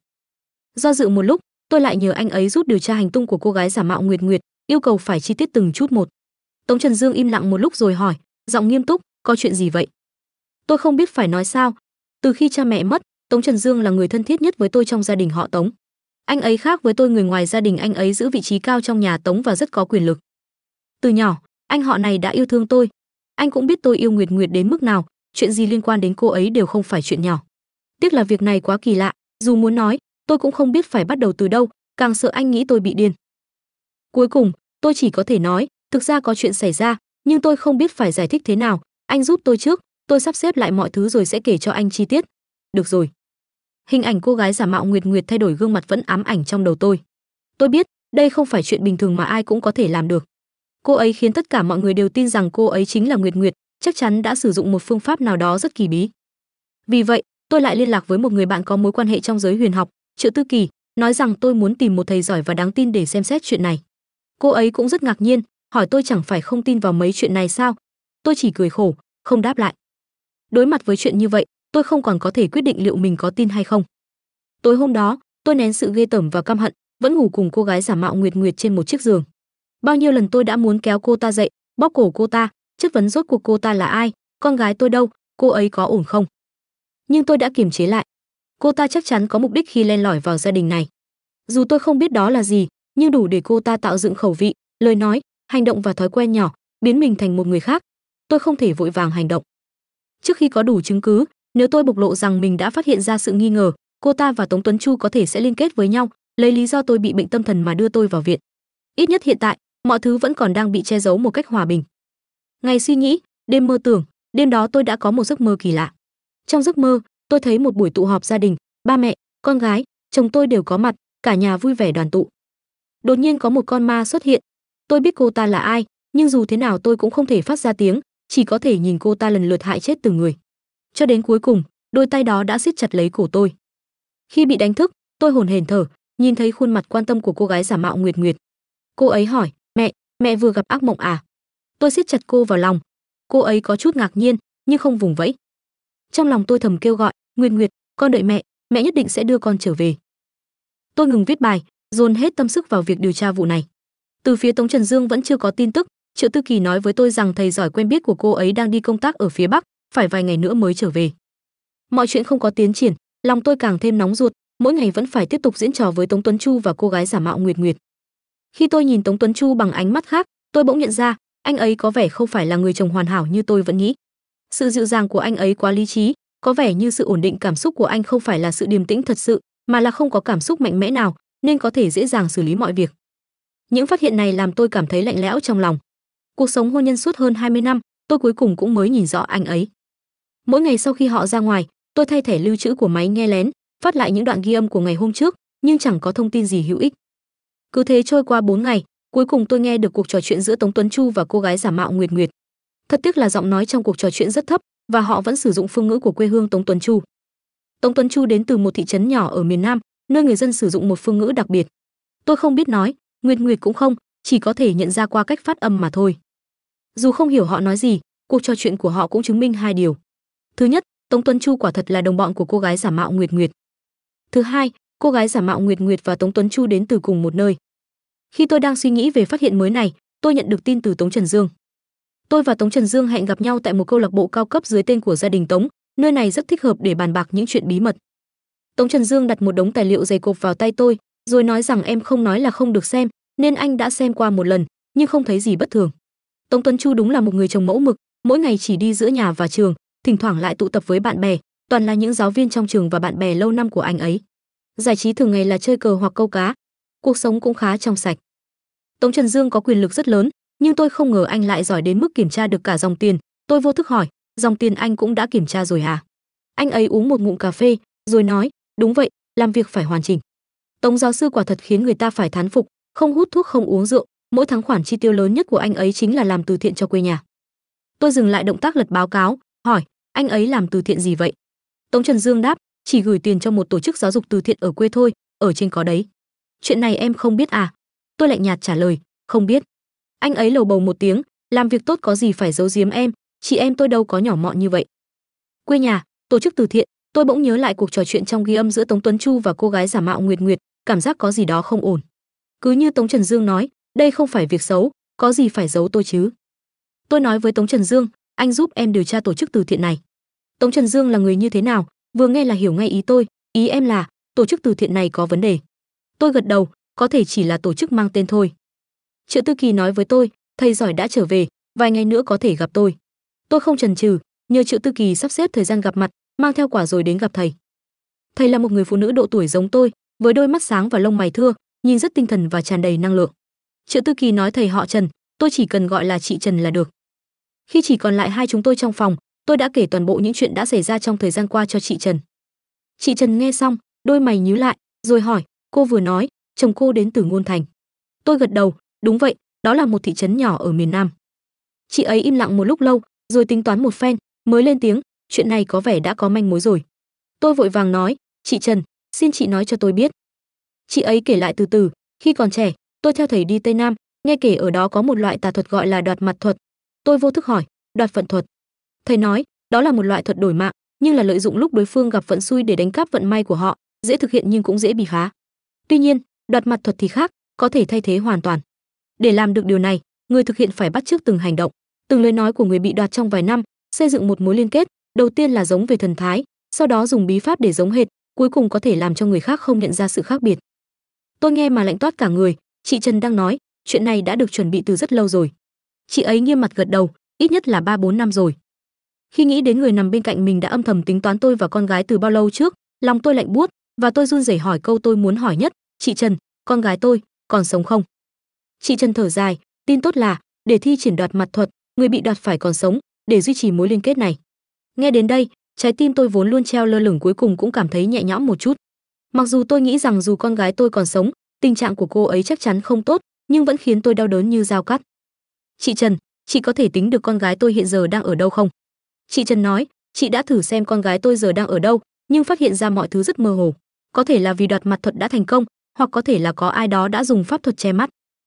Do dự một lúc, tôi lại nhờ anh ấy giúp điều tra hành tung của cô gái giả mạo Nguyệt Nguyệt, yêu cầu phải chi tiết từng chút một. Tống Trần Dương im lặng một lúc rồi hỏi, giọng nghiêm túc, có chuyện gì vậy? Tôi không biết phải nói sao. Từ khi cha mẹ mất, Tống Trần Dương là người thân thiết nhất với tôi trong gia đình họ Tống. Anh ấy khác với tôi, người ngoài gia đình anh ấy giữ vị trí cao trong nhà Tống và rất có quyền lực. Từ nhỏ, anh họ này đã yêu thương tôi. Anh cũng biết tôi yêu Nguyệt Nguyệt đến mức nào, chuyện gì liên quan đến cô ấy đều không phải chuyện nhỏ. Tiếc là việc này quá kỳ lạ, dù muốn nói, tôi cũng không biết phải bắt đầu từ đâu, càng sợ anh nghĩ tôi bị điên. Cuối cùng, tôi chỉ có thể nói, thực ra có chuyện xảy ra, nhưng tôi không biết phải giải thích thế nào, anh giúp tôi trước, tôi sắp xếp lại mọi thứ rồi sẽ kể cho anh chi tiết. Được rồi. Hình ảnh cô gái giả mạo Nguyệt Nguyệt thay đổi gương mặt vẫn ám ảnh trong đầu tôi. Tôi biết, đây không phải chuyện bình thường mà ai cũng có thể làm được. Cô ấy khiến tất cả mọi người đều tin rằng cô ấy chính là Nguyệt Nguyệt, chắc chắn đã sử dụng một phương pháp nào đó rất kỳ bí. Vì vậy, tôi lại liên lạc với một người bạn có mối quan hệ trong giới huyền học, Triệu Tư Kỳ, nói rằng tôi muốn tìm một thầy giỏi và đáng tin để xem xét chuyện này. Cô ấy cũng rất ngạc nhiên, hỏi tôi chẳng phải không tin vào mấy chuyện này sao? Tôi chỉ cười khổ, không đáp lại. Đối mặt với chuyện như vậy, tôi không còn có thể quyết định liệu mình có tin hay không. Tối hôm đó, tôi nén sự ghê tởm và căm hận, vẫn ngủ cùng cô gái giả mạo Nguyệt Nguyệt trên một chiếc giường. Bao nhiêu lần tôi đã muốn kéo cô ta dậy, bóp cổ cô ta, chất vấn rốt cuộc cô ta là ai, con gái tôi đâu, cô ấy có ổn không. Nhưng tôi đã kiềm chế lại. Cô ta chắc chắn có mục đích khi len lỏi vào gia đình này. Dù tôi không biết đó là gì, nhưng đủ để cô ta tạo dựng khẩu vị, lời nói, hành động và thói quen nhỏ, biến mình thành một người khác. Tôi không thể vội vàng hành động. Trước khi có đủ chứng cứ, nếu tôi bộc lộ rằng mình đã phát hiện ra sự nghi ngờ, cô ta và Tống Tuấn Chu có thể sẽ liên kết với nhau, lấy lý do tôi bị bệnh tâm thần mà đưa tôi vào viện. Ít nhất hiện tại, mọi thứ vẫn còn đang bị che giấu một cách hòa bình. Ngày suy nghĩ, đêm mơ tưởng, đêm đó tôi đã có một giấc mơ kỳ lạ. Trong giấc mơ, tôi thấy một buổi tụ họp gia đình, ba mẹ, con gái, chồng tôi đều có mặt, cả nhà vui vẻ đoàn tụ. Đột nhiên có một con ma xuất hiện. Tôi biết cô ta là ai, nhưng dù thế nào tôi cũng không thể phát ra tiếng, chỉ có thể nhìn cô ta lần lượt hại chết từng người. Cho đến cuối cùng, đôi tay đó đã siết chặt lấy cổ tôi. Khi bị đánh thức, tôi hổn hển thở, nhìn thấy khuôn mặt quan tâm của cô gái giả mạo Nguyệt Nguyệt. Cô ấy hỏi, mẹ, mẹ vừa gặp ác mộng à? Tôi siết chặt cô vào lòng. Cô ấy có chút ngạc nhiên, nhưng không vùng vẫy. Trong lòng tôi thầm kêu gọi, Nguyệt Nguyệt, con đợi mẹ, mẹ nhất định sẽ đưa con trở về. Tôi ngừng viết bài, dồn hết tâm sức vào việc điều tra vụ này. Từ phía Tống Trần Dương vẫn chưa có tin tức. Triệu Tư Kỳ nói với tôi rằng thầy giỏi quen biết của cô ấy đang đi công tác ở phía Bắc, phải vài ngày nữa mới trở về. Mọi chuyện không có tiến triển, lòng tôi càng thêm nóng ruột, mỗi ngày vẫn phải tiếp tục diễn trò với Tống Tuấn Chu và cô gái giả mạo Nguyệt Nguyệt. Khi tôi nhìn Tống Tuấn Chu bằng ánh mắt khác, tôi bỗng nhận ra, anh ấy có vẻ không phải là người chồng hoàn hảo như tôi vẫn nghĩ. Sự dịu dàng của anh ấy quá lý trí, có vẻ như sự ổn định cảm xúc của anh không phải là sự điềm tĩnh thật sự, mà là không có cảm xúc mạnh mẽ nào, nên có thể dễ dàng xử lý mọi việc. Những phát hiện này làm tôi cảm thấy lạnh lẽo trong lòng. Cuộc sống hôn nhân suốt hơn hai mươi năm, tôi cuối cùng cũng mới nhìn rõ anh ấy. Mỗi ngày sau khi họ ra ngoài, tôi thay thẻ lưu trữ của máy nghe lén, phát lại những đoạn ghi âm của ngày hôm trước, nhưng chẳng có thông tin gì hữu ích. Cứ thế trôi qua bốn ngày, cuối cùng tôi nghe được cuộc trò chuyện giữa Tống Tuấn Chu và cô gái giả mạo Nguyệt Nguyệt. Thật tiếc là giọng nói trong cuộc trò chuyện rất thấp và họ vẫn sử dụng phương ngữ của quê hương Tống Tuấn Chu. Tống Tuấn Chu đến từ một thị trấn nhỏ ở miền Nam, nơi người dân sử dụng một phương ngữ đặc biệt. Tôi không biết nói, Nguyệt Nguyệt cũng không, chỉ có thể nhận ra qua cách phát âm mà thôi. Dù không hiểu họ nói gì, cuộc trò chuyện của họ cũng chứng minh hai điều. Thứ nhất, Tống Tuấn Chu quả thật là đồng bọn của cô gái giả mạo Nguyệt Nguyệt. Thứ hai, cô gái giả mạo Nguyệt Nguyệt và Tống Tuấn Chu đến từ cùng một nơi. Khi tôi đang suy nghĩ về phát hiện mới này, tôi nhận được tin từ Tống Trần Dương. Tôi và Tống Trần Dương hẹn gặp nhau tại một câu lạc bộ cao cấp dưới tên của gia đình Tống, nơi này rất thích hợp để bàn bạc những chuyện bí mật. Tống Trần Dương đặt một đống tài liệu dày cộp vào tay tôi, rồi nói rằng em không nói là không được xem, nên anh đã xem qua một lần, nhưng không thấy gì bất thường. Tống Tuấn Chu đúng là một người chồng mẫu mực, mỗi ngày chỉ đi giữa nhà và trường, thỉnh thoảng lại tụ tập với bạn bè, toàn là những giáo viên trong trường và bạn bè lâu năm của anh ấy. Giải trí thường ngày là chơi cờ hoặc câu cá, cuộc sống cũng khá trong sạch. Tống Trần Dương có quyền lực rất lớn, nhưng tôi không ngờ anh lại giỏi đến mức kiểm tra được cả dòng tiền. Tôi vô thức hỏi, dòng tiền anh cũng đã kiểm tra rồi hả? Anh ấy uống một ngụm cà phê, rồi nói, đúng vậy, làm việc phải hoàn chỉnh. Tống giáo sư quả thật khiến người ta phải thán phục, không hút thuốc không uống rượu, mỗi tháng khoản chi tiêu lớn nhất của anh ấy chính là làm từ thiện cho quê nhà. Tôi dừng lại động tác lật báo cáo, hỏi, anh ấy làm từ thiện gì vậy? Tống Trần Dương đáp, chỉ gửi tiền cho một tổ chức giáo dục từ thiện ở quê thôi, ở trên có đấy. Chuyện này em không biết à? Tôi lạnh nhạt trả lời, không biết. Anh ấy lầu bầu một tiếng, làm việc tốt có gì phải giấu giếm em, chị em tôi đâu có nhỏ mọn như vậy. Quê nhà, tổ chức từ thiện, tôi bỗng nhớ lại cuộc trò chuyện trong ghi âm giữa Tống Tuấn Chu và cô gái giả mạo Nguyệt Nguyệt, cảm giác có gì đó không ổn. Cứ như Tống Trần Dương nói, đây không phải việc xấu, có gì phải giấu tôi chứ. Tôi nói với Tống Trần Dương, anh giúp em điều tra tổ chức từ thiện này. Tống Trần Dương là người như thế nào, vừa nghe là hiểu ngay ý tôi, ý em là tổ chức từ thiện này có vấn đề. Tôi gật đầu, có thể chỉ là tổ chức mang tên thôi. Triệu Tư Kỳ nói với tôi, thầy giỏi đã trở về, vài ngày nữa có thể gặp tôi. Tôi không chần chừ, nhờ Triệu Tư Kỳ sắp xếp thời gian gặp mặt, mang theo quả rồi đến gặp thầy. Thầy là một người phụ nữ độ tuổi giống tôi, với đôi mắt sáng và lông mày thưa, nhìn rất tinh thần và tràn đầy năng lượng. Triệu Tư Kỳ nói thầy họ Trần, tôi chỉ cần gọi là chị Trần là được. Khi chỉ còn lại hai chúng tôi trong phòng, tôi đã kể toàn bộ những chuyện đã xảy ra trong thời gian qua cho chị Trần. Chị Trần nghe xong, đôi mày nhíu lại, rồi hỏi, cô vừa nói, chồng cô đến từ Ngôn Thành. Tôi gật đầu, đúng vậy, đó là một thị trấn nhỏ ở miền Nam. Chị ấy im lặng một lúc lâu, rồi tính toán một phen, mới lên tiếng, chuyện này có vẻ đã có manh mối rồi. Tôi vội vàng nói, chị Trần, xin chị nói cho tôi biết. Chị ấy kể lại từ từ, khi còn trẻ, tôi theo thầy đi Tây Nam, nghe kể ở đó có một loại tà thuật gọi là đoạt mặt thuật. Tôi vô thức hỏi, đoạt vận thuật. Thầy nói, đó là một loại thuật đổi mạng, nhưng là lợi dụng lúc đối phương gặp vận xui để đánh cắp vận may của họ, dễ thực hiện nhưng cũng dễ bị phá. Tuy nhiên, đoạt mặt thuật thì khác, có thể thay thế hoàn toàn. Để làm được điều này, người thực hiện phải bắt chước từng hành động, từng lời nói của người bị đoạt trong vài năm, xây dựng một mối liên kết, đầu tiên là giống về thần thái, sau đó dùng bí pháp để giống hệt, cuối cùng có thể làm cho người khác không nhận ra sự khác biệt. Tôi nghe mà lạnh toát cả người, chị Trần đang nói, chuyện này đã được chuẩn bị từ rất lâu rồi. Chị ấy nghiêm mặt gật đầu, ít nhất là ba bốn năm rồi. Khi nghĩ đến người nằm bên cạnh mình đã âm thầm tính toán tôi và con gái từ bao lâu trước, lòng tôi lạnh buốt và tôi run rẩy hỏi câu tôi muốn hỏi nhất, "Chị Trần, con gái tôi còn sống không?" Chị Trần thở dài, tin tốt là để thi triển đoạt mặt thuật, người bị đoạt phải còn sống để duy trì mối liên kết này. Nghe đến đây, trái tim tôi vốn luôn treo lơ lửng cuối cùng cũng cảm thấy nhẹ nhõm một chút. Mặc dù tôi nghĩ rằng dù con gái tôi còn sống, tình trạng của cô ấy chắc chắn không tốt, nhưng vẫn khiến tôi đau đớn như dao cắt. "Chị Trần, chị có thể tính được con gái tôi hiện giờ đang ở đâu không?" Chị Trần nói, "Chị đã thử xem con gái tôi giờ đang ở đâu, nhưng phát hiện ra mọi thứ rất mơ hồ. Có thể là vì đoạt mặt thuật đã thành công, hoặc có thể là có ai đó đã dùng pháp thuật che mắt."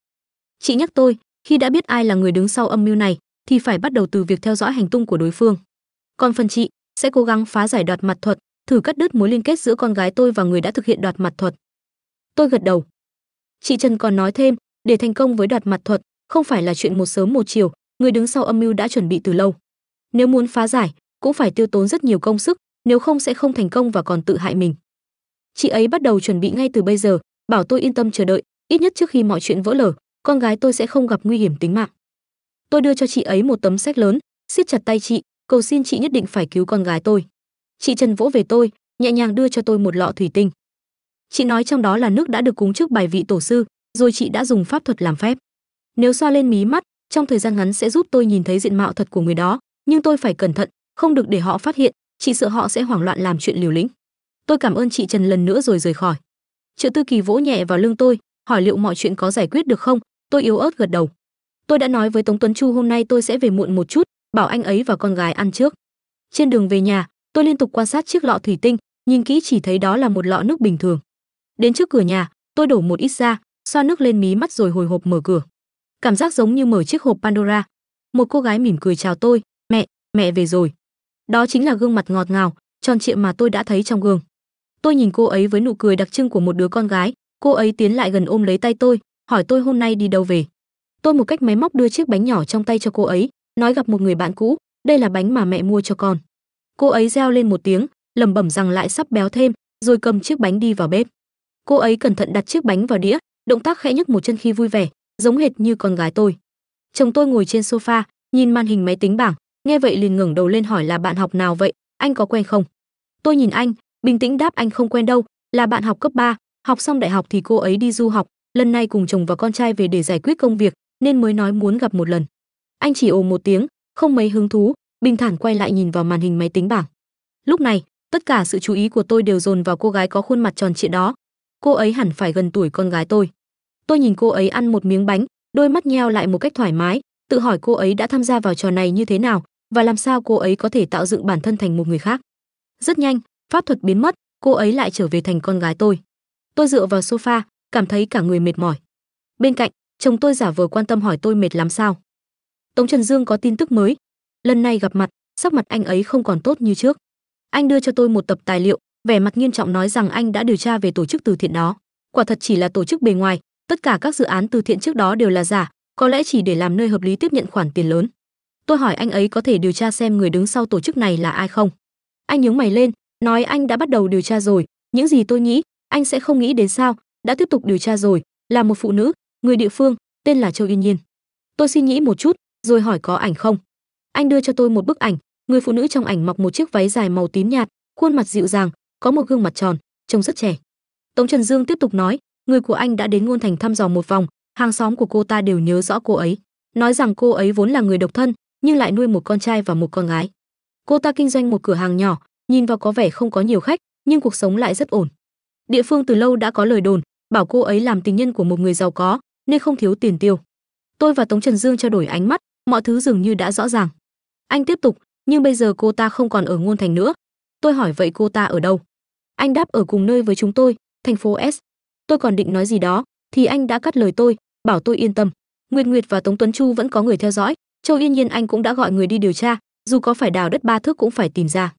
Chị nhắc tôi, khi đã biết ai là người đứng sau âm mưu này, thì phải bắt đầu từ việc theo dõi hành tung của đối phương. Còn phần chị, sẽ cố gắng phá giải đoạt mặt thuật, thử cắt đứt mối liên kết giữa con gái tôi và người đã thực hiện đoạt mặt thuật. Tôi gật đầu. Chị Trần còn nói thêm, để thành công với đoạt mặt thuật, không phải là chuyện một sớm một chiều, người đứng sau âm mưu đã chuẩn bị từ lâu. Nếu muốn phá giải, cũng phải tiêu tốn rất nhiều công sức, nếu không sẽ không thành công và còn tự hại mình. Chị ấy bắt đầu chuẩn bị ngay từ bây giờ, bảo tôi yên tâm chờ đợi, ít nhất trước khi mọi chuyện vỡ lở, con gái tôi sẽ không gặp nguy hiểm tính mạng. Tôi đưa cho chị ấy một tấm séc lớn, siết chặt tay chị, cầu xin chị nhất định phải cứu con gái tôi. Chị Trần vỗ về tôi, nhẹ nhàng đưa cho tôi một lọ thủy tinh. Chị nói trong đó là nước đã được cúng trước bài vị tổ sư, rồi chị đã dùng pháp thuật làm phép. Nếu xoa lên mí mắt, trong thời gian ngắn sẽ giúp tôi nhìn thấy diện mạo thật của người đó, nhưng tôi phải cẩn thận, không được để họ phát hiện, chị sợ họ sẽ hoảng loạn làm chuyện liều lĩnh. Tôi cảm ơn chị Trần lần nữa rồi rời khỏi. Triệu Tư Kỳ vỗ nhẹ vào lưng tôi, hỏi liệu mọi chuyện có giải quyết được không. Tôi yếu ớt gật đầu. Tôi đã nói với Tống Tuấn Chu hôm nay tôi sẽ về muộn một chút, bảo anh ấy và con gái ăn trước. Trên đường về nhà, tôi liên tục quan sát chiếc lọ thủy tinh, nhìn kỹ chỉ thấy đó là một lọ nước bình thường. Đến trước cửa nhà, tôi đổ một ít ra, xoa nước lên mí mắt rồi hồi hộp mở cửa. Cảm giác giống như mở chiếc hộp Pandora. Một cô gái mỉm cười chào tôi, "Mẹ, mẹ về rồi." Đó chính là gương mặt ngọt ngào, tròn trịa mà tôi đã thấy trong gương. Tôi nhìn cô ấy với nụ cười đặc trưng của một đứa con gái, cô ấy tiến lại gần ôm lấy tay tôi, hỏi tôi hôm nay đi đâu về. Tôi một cách máy móc đưa chiếc bánh nhỏ trong tay cho cô ấy, nói gặp một người bạn cũ, "Đây là bánh mà mẹ mua cho con." Cô ấy reo lên một tiếng, lẩm bẩm rằng lại sắp béo thêm, rồi cầm chiếc bánh đi vào bếp. Cô ấy cẩn thận đặt chiếc bánh vào đĩa, động tác khẽ nhấc một chân khi vui vẻ, giống hệt như con gái tôi. Chồng tôi ngồi trên sofa, nhìn màn hình máy tính bảng, nghe vậy liền ngẩng đầu lên hỏi là bạn học nào vậy, anh có quen không? Tôi nhìn anh, bình tĩnh đáp anh không quen đâu, là bạn học cấp ba, học xong đại học thì cô ấy đi du học, lần này cùng chồng và con trai về để giải quyết công việc, nên mới nói muốn gặp một lần. Anh chỉ ồ một tiếng, không mấy hứng thú, bình thản quay lại nhìn vào màn hình máy tính bảng. Lúc này, tất cả sự chú ý của tôi đều dồn vào cô gái có khuôn mặt tròn trịa đó. Cô ấy hẳn phải gần tuổi con gái tôi. Tôi nhìn cô ấy ăn một miếng bánh, đôi mắt nheo lại một cách thoải mái, tự hỏi cô ấy đã tham gia vào trò này như thế nào và làm sao cô ấy có thể tạo dựng bản thân thành một người khác. Rất nhanh, pháp thuật biến mất, cô ấy lại trở về thành con gái tôi. Tôi dựa vào sofa, cảm thấy cả người mệt mỏi. Bên cạnh, chồng tôi giả vờ quan tâm hỏi tôi mệt lắm sao. Tống Trần Dương có tin tức mới. Lần này gặp mặt, sắc mặt anh ấy không còn tốt như trước. Anh đưa cho tôi một tập tài liệu, vẻ mặt nghiêm trọng nói rằng anh đã điều tra về tổ chức từ thiện đó. Quả thật chỉ là tổ chức bề ngoài, tất cả các dự án từ thiện trước đó đều là giả, có lẽ chỉ để làm nơi hợp lý tiếp nhận khoản tiền lớn. Tôi hỏi anh ấy có thể điều tra xem người đứng sau tổ chức này là ai không. Anh nhướng mày lên, nói anh đã bắt đầu điều tra rồi, những gì tôi nghĩ, anh sẽ không nghĩ đến sao, đã tiếp tục điều tra rồi, là một phụ nữ, người địa phương, tên là Châu Yên Nhiên. Tôi suy nghĩ một chút, rồi hỏi có ảnh không. Anh đưa cho tôi một bức ảnh, người phụ nữ trong ảnh mặc một chiếc váy dài màu tím nhạt, khuôn mặt dịu dàng, có một gương mặt tròn, trông rất trẻ. Tống Trần Dương tiếp tục nói, người của anh đã đến Ngôn Thành thăm dò một vòng, hàng xóm của cô ta đều nhớ rõ cô ấy, nói rằng cô ấy vốn là người độc thân, nhưng lại nuôi một con trai và một con gái. Cô ta kinh doanh một cửa hàng nhỏ, nhìn vào có vẻ không có nhiều khách, nhưng cuộc sống lại rất ổn. Địa phương từ lâu đã có lời đồn, bảo cô ấy làm tình nhân của một người giàu có, nên không thiếu tiền tiêu. Tôi và Tống Trần Dương trao đổi ánh mắt, mọi thứ dường như đã rõ ràng. Anh tiếp tục, nhưng bây giờ cô ta không còn ở Ngôn Thành nữa. Tôi hỏi vậy cô ta ở đâu? Anh đáp ở cùng nơi với chúng tôi, thành phố S. Tôi còn định nói gì đó, thì anh đã cắt lời tôi, bảo tôi yên tâm. Nguyệt Nguyệt và Tống Tuấn Chu vẫn có người theo dõi, Châu Yên Nhiên anh cũng đã gọi người đi điều tra, dù có phải đào đất ba thước cũng phải tìm ra.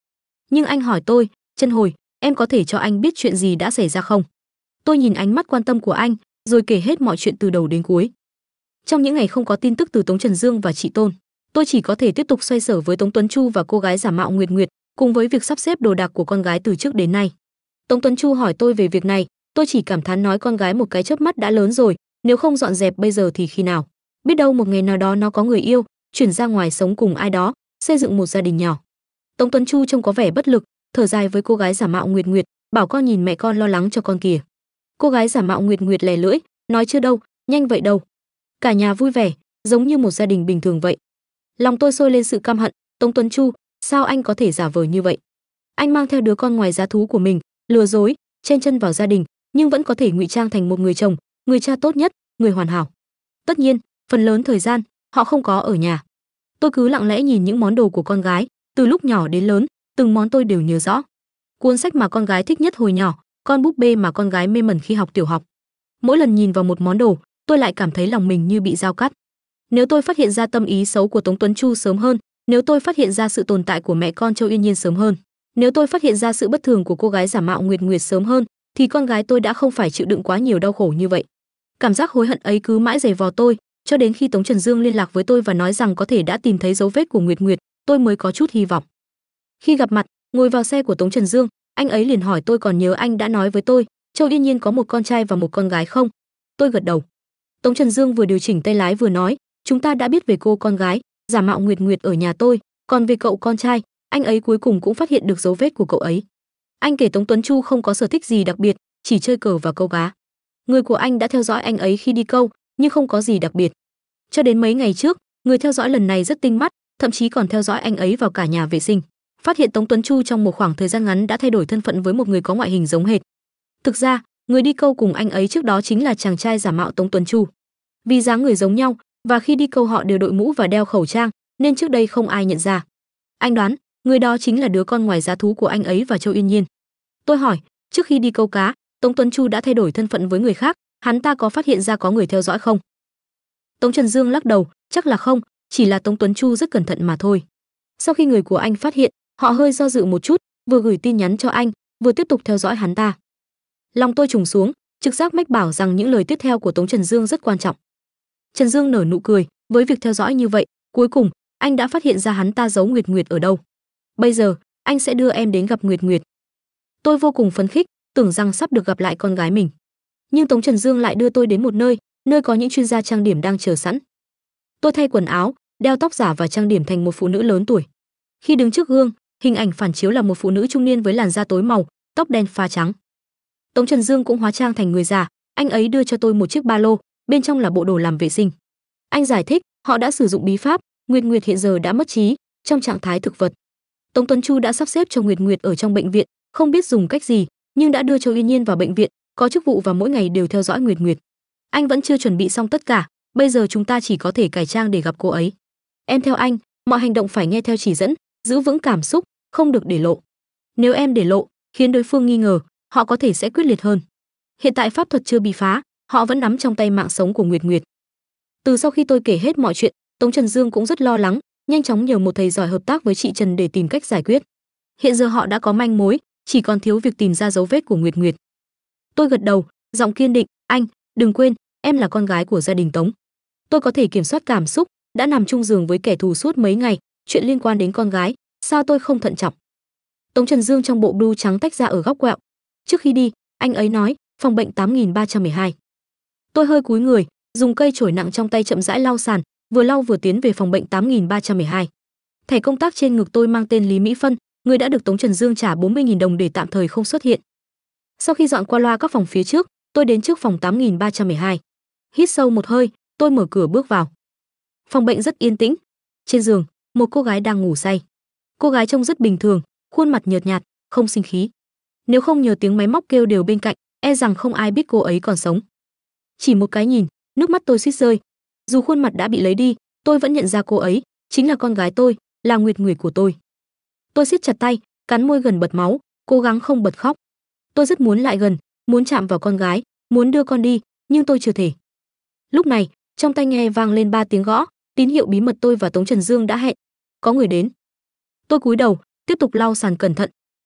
Nhưng anh hỏi tôi, Chân Hồi, em có thể cho anh biết chuyện gì đã xảy ra không? Tôi nhìn ánh mắt quan tâm của anh, rồi kể hết mọi chuyện từ đầu đến cuối. Trong những ngày không có tin tức từ Tống Trần Dương và chị Tôn, tôi chỉ có thể tiếp tục xoay sở với Tống Tuấn Chu và cô gái giả mạo Nguyệt Nguyệt, cùng với việc sắp xếp đồ đạc của con gái từ trước đến nay. Tống Tuấn Chu hỏi tôi về việc này, tôi chỉ cảm thán nói con gái một cái chớp mắt đã lớn rồi, nếu không dọn dẹp bây giờ thì khi nào? Biết đâu một ngày nào đó nó có người yêu, chuyển ra ngoài sống cùng ai đó, xây dựng một gia đình nhỏ. Tống Tuấn Chu trông có vẻ bất lực, thở dài với cô gái giả mạo Nguyệt Nguyệt, bảo con nhìn mẹ con lo lắng cho con kìa. Cô gái giả mạo Nguyệt Nguyệt lè lưỡi, nói chưa đâu, nhanh vậy đâu. Cả nhà vui vẻ, giống như một gia đình bình thường vậy. Lòng tôi sôi lên sự căm hận, Tống Tuấn Chu, sao anh có thể giả vờ như vậy? Anh mang theo đứa con ngoài giá thú của mình, lừa dối, chen chân vào gia đình, nhưng vẫn có thể ngụy trang thành một người chồng, người cha tốt nhất, người hoàn hảo. Tất nhiên, phần lớn thời gian, họ không có ở nhà. Tôi cứ lặng lẽ nhìn những món đồ của con gái, từ lúc nhỏ đến lớn, từng món tôi đều nhớ rõ. Cuốn sách mà con gái thích nhất hồi nhỏ, con búp bê mà con gái mê mẩn khi học tiểu học. Mỗi lần nhìn vào một món đồ, tôi lại cảm thấy lòng mình như bị dao cắt. Nếu tôi phát hiện ra tâm ý xấu của Tống Tuấn Chu sớm hơn, nếu tôi phát hiện ra sự tồn tại của mẹ con Châu Yên Nhiên sớm hơn, nếu tôi phát hiện ra sự bất thường của cô gái giả mạo Nguyệt Nguyệt sớm hơn, thì con gái tôi đã không phải chịu đựng quá nhiều đau khổ như vậy. Cảm giác hối hận ấy cứ mãi giày vò tôi, cho đến khi Tống Trần Dương liên lạc với tôi và nói rằng có thể đã tìm thấy dấu vết của Nguyệt Nguyệt, tôi mới có chút hy vọng. Khi gặp mặt, ngồi vào xe của Tống Trần Dương, anh ấy liền hỏi tôi còn nhớ anh đã nói với tôi, Châu Yên Nhiên có một con trai và một con gái không? Tôi gật đầu. Tống Trần Dương vừa điều chỉnh tay lái vừa nói, chúng ta đã biết về cô con gái giả mạo Nguyệt Nguyệt ở nhà tôi, còn về cậu con trai, anh ấy cuối cùng cũng phát hiện được dấu vết của cậu ấy. Anh kể Tống Tuấn Chu không có sở thích gì đặc biệt, chỉ chơi cờ và câu cá. Người của anh đã theo dõi anh ấy khi đi câu, nhưng không có gì đặc biệt. Cho đến mấy ngày trước, người theo dõi lần này rất tinh mắt, thậm chí còn theo dõi anh ấy vào cả nhà vệ sinh. Phát hiện Tống Tuấn Chu trong một khoảng thời gian ngắn đã thay đổi thân phận với một người có ngoại hình giống hệt. Thực ra, người đi câu cùng anh ấy trước đó chính là chàng trai giả mạo Tống Tuấn Chu. Vì dáng người giống nhau và khi đi câu họ đều đội mũ và đeo khẩu trang, nên trước đây không ai nhận ra. Anh đoán, người đó chính là đứa con ngoài giá thú của anh ấy và Châu Yên Nhiên. Tôi hỏi, trước khi đi câu cá, Tống Tuấn Chu đã thay đổi thân phận với người khác, hắn ta có phát hiện ra có người theo dõi không? Tống Trần Dương lắc đầu, chắc là không, chỉ là Tống Tuấn Chu rất cẩn thận mà thôi. Sau khi người của anh phát hiện, họ hơi do dự một chút, vừa gửi tin nhắn cho anh, vừa tiếp tục theo dõi hắn ta. Lòng tôi trùng xuống, trực giác mách bảo rằng những lời tiếp theo của Tống Trần Dương rất quan trọng. Trần Dương nở nụ cười, với việc theo dõi như vậy, cuối cùng anh đã phát hiện ra hắn ta giấu Nguyệt Nguyệt ở đâu. Bây giờ, anh sẽ đưa em đến gặp Nguyệt Nguyệt. Tôi vô cùng phấn khích, tưởng rằng sắp được gặp lại con gái mình. Nhưng Tống Trần Dương lại đưa tôi đến một nơi, nơi có những chuyên gia trang điểm đang chờ sẵn. Tôi thay quần áo, đeo tóc giả và trang điểm thành một phụ nữ lớn tuổi. Khi đứng trước gương, hình ảnh phản chiếu là một phụ nữ trung niên với làn da tối màu, tóc đen pha trắng. Tống Trần Dương cũng hóa trang thành người già, anh ấy đưa cho tôi một chiếc ba lô, bên trong là bộ đồ làm vệ sinh. Anh giải thích, họ đã sử dụng bí pháp, Nguyệt Nguyệt hiện giờ đã mất trí, trong trạng thái thực vật. Tống Tuấn Chu đã sắp xếp cho Nguyệt Nguyệt ở trong bệnh viện, không biết dùng cách gì, nhưng đã đưa Châu Yên Nhiên vào bệnh viện, có chức vụ và mỗi ngày đều theo dõi Nguyệt Nguyệt. Anh vẫn chưa chuẩn bị xong tất cả, bây giờ chúng ta chỉ có thể cải trang để gặp cô ấy. Em theo anh, mọi hành động phải nghe theo chỉ dẫn, giữ vững cảm xúc, không được để lộ. Nếu em để lộ, khiến đối phương nghi ngờ, họ có thể sẽ quyết liệt hơn. Hiện tại pháp thuật chưa bị phá, họ vẫn nắm trong tay mạng sống của Nguyệt Nguyệt. Từ sau khi tôi kể hết mọi chuyện, Tống Trần Dương cũng rất lo lắng, nhanh chóng nhờ một thầy giỏi hợp tác với chị Trần để tìm cách giải quyết. Hiện giờ họ đã có manh mối, chỉ còn thiếu việc tìm ra dấu vết của Nguyệt Nguyệt. Tôi gật đầu, giọng kiên định, anh, đừng quên, em là con gái của gia đình Tống. Tôi có thể kiểm soát cảm xúc, đã nằm chung giường với kẻ thù suốt mấy ngày, chuyện liên quan đến con gái, sao tôi không thận trọng. Tống Trần Dương trong bộ blue trắng tách ra ở góc quẹo. Trước khi đi, anh ấy nói, phòng bệnh tám nghìn ba trăm mười hai. Tôi hơi cúi người, dùng cây chổi nặng trong tay chậm rãi lau sàn, vừa lau vừa tiến về phòng bệnh tám nghìn ba trăm mười hai. Thẻ công tác trên ngực tôi mang tên Lý Mỹ Phân, người đã được Tống Trần Dương trả bốn mươi nghìn đồng để tạm thời không xuất hiện. Sau khi dọn qua loa các phòng phía trước, tôi đến trước phòng tám nghìn ba trăm mười hai. Hít sâu một hơi, tôi mở cửa bước vào. Phòng bệnh rất yên tĩnh. Trên giường, một cô gái đang ngủ say. Cô gái trông rất bình thường, khuôn mặt nhợt nhạt, không sinh khí. Nếu không nhờ tiếng máy móc kêu đều bên cạnh, e rằng không ai biết cô ấy còn sống. Chỉ một cái nhìn, nước mắt tôi suýt rơi. Dù khuôn mặt đã bị lấy đi, tôi vẫn nhận ra cô ấy, chính là con gái tôi, là Nguyệt Nguyệt của tôi. Tôi siết chặt tay, cắn môi gần bật máu, cố gắng không bật khóc. Tôi rất muốn lại gần, muốn chạm vào con gái, muốn đưa con đi, nhưng tôi chưa thể. Lúc này, trong tai nghe vang lên ba tiếng gõ, tín hiệu bí mật tôi và Tống Trần Dương đã hẹn. Có người đến. Tôi cúi đầu, tiếp tục lau sàn cẩn thận,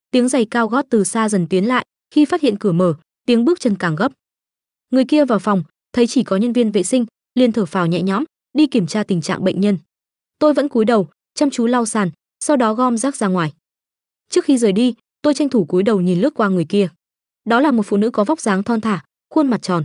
Tiếng giày cao gót từ xa dần tiến lại, khi phát hiện cửa mở, tiếng bước chân càng gấp. Người kia vào phòng, thấy chỉ có nhân viên vệ sinh, liền thở phào nhẹ nhõm, đi kiểm tra tình trạng bệnh nhân. Tôi vẫn cúi đầu, chăm chú lau sàn, sau đó gom rác ra ngoài. Trước khi rời đi, tôi tranh thủ cúi đầu nhìn lướt qua người kia. Đó là một phụ nữ có vóc dáng thon thả, khuôn mặt tròn.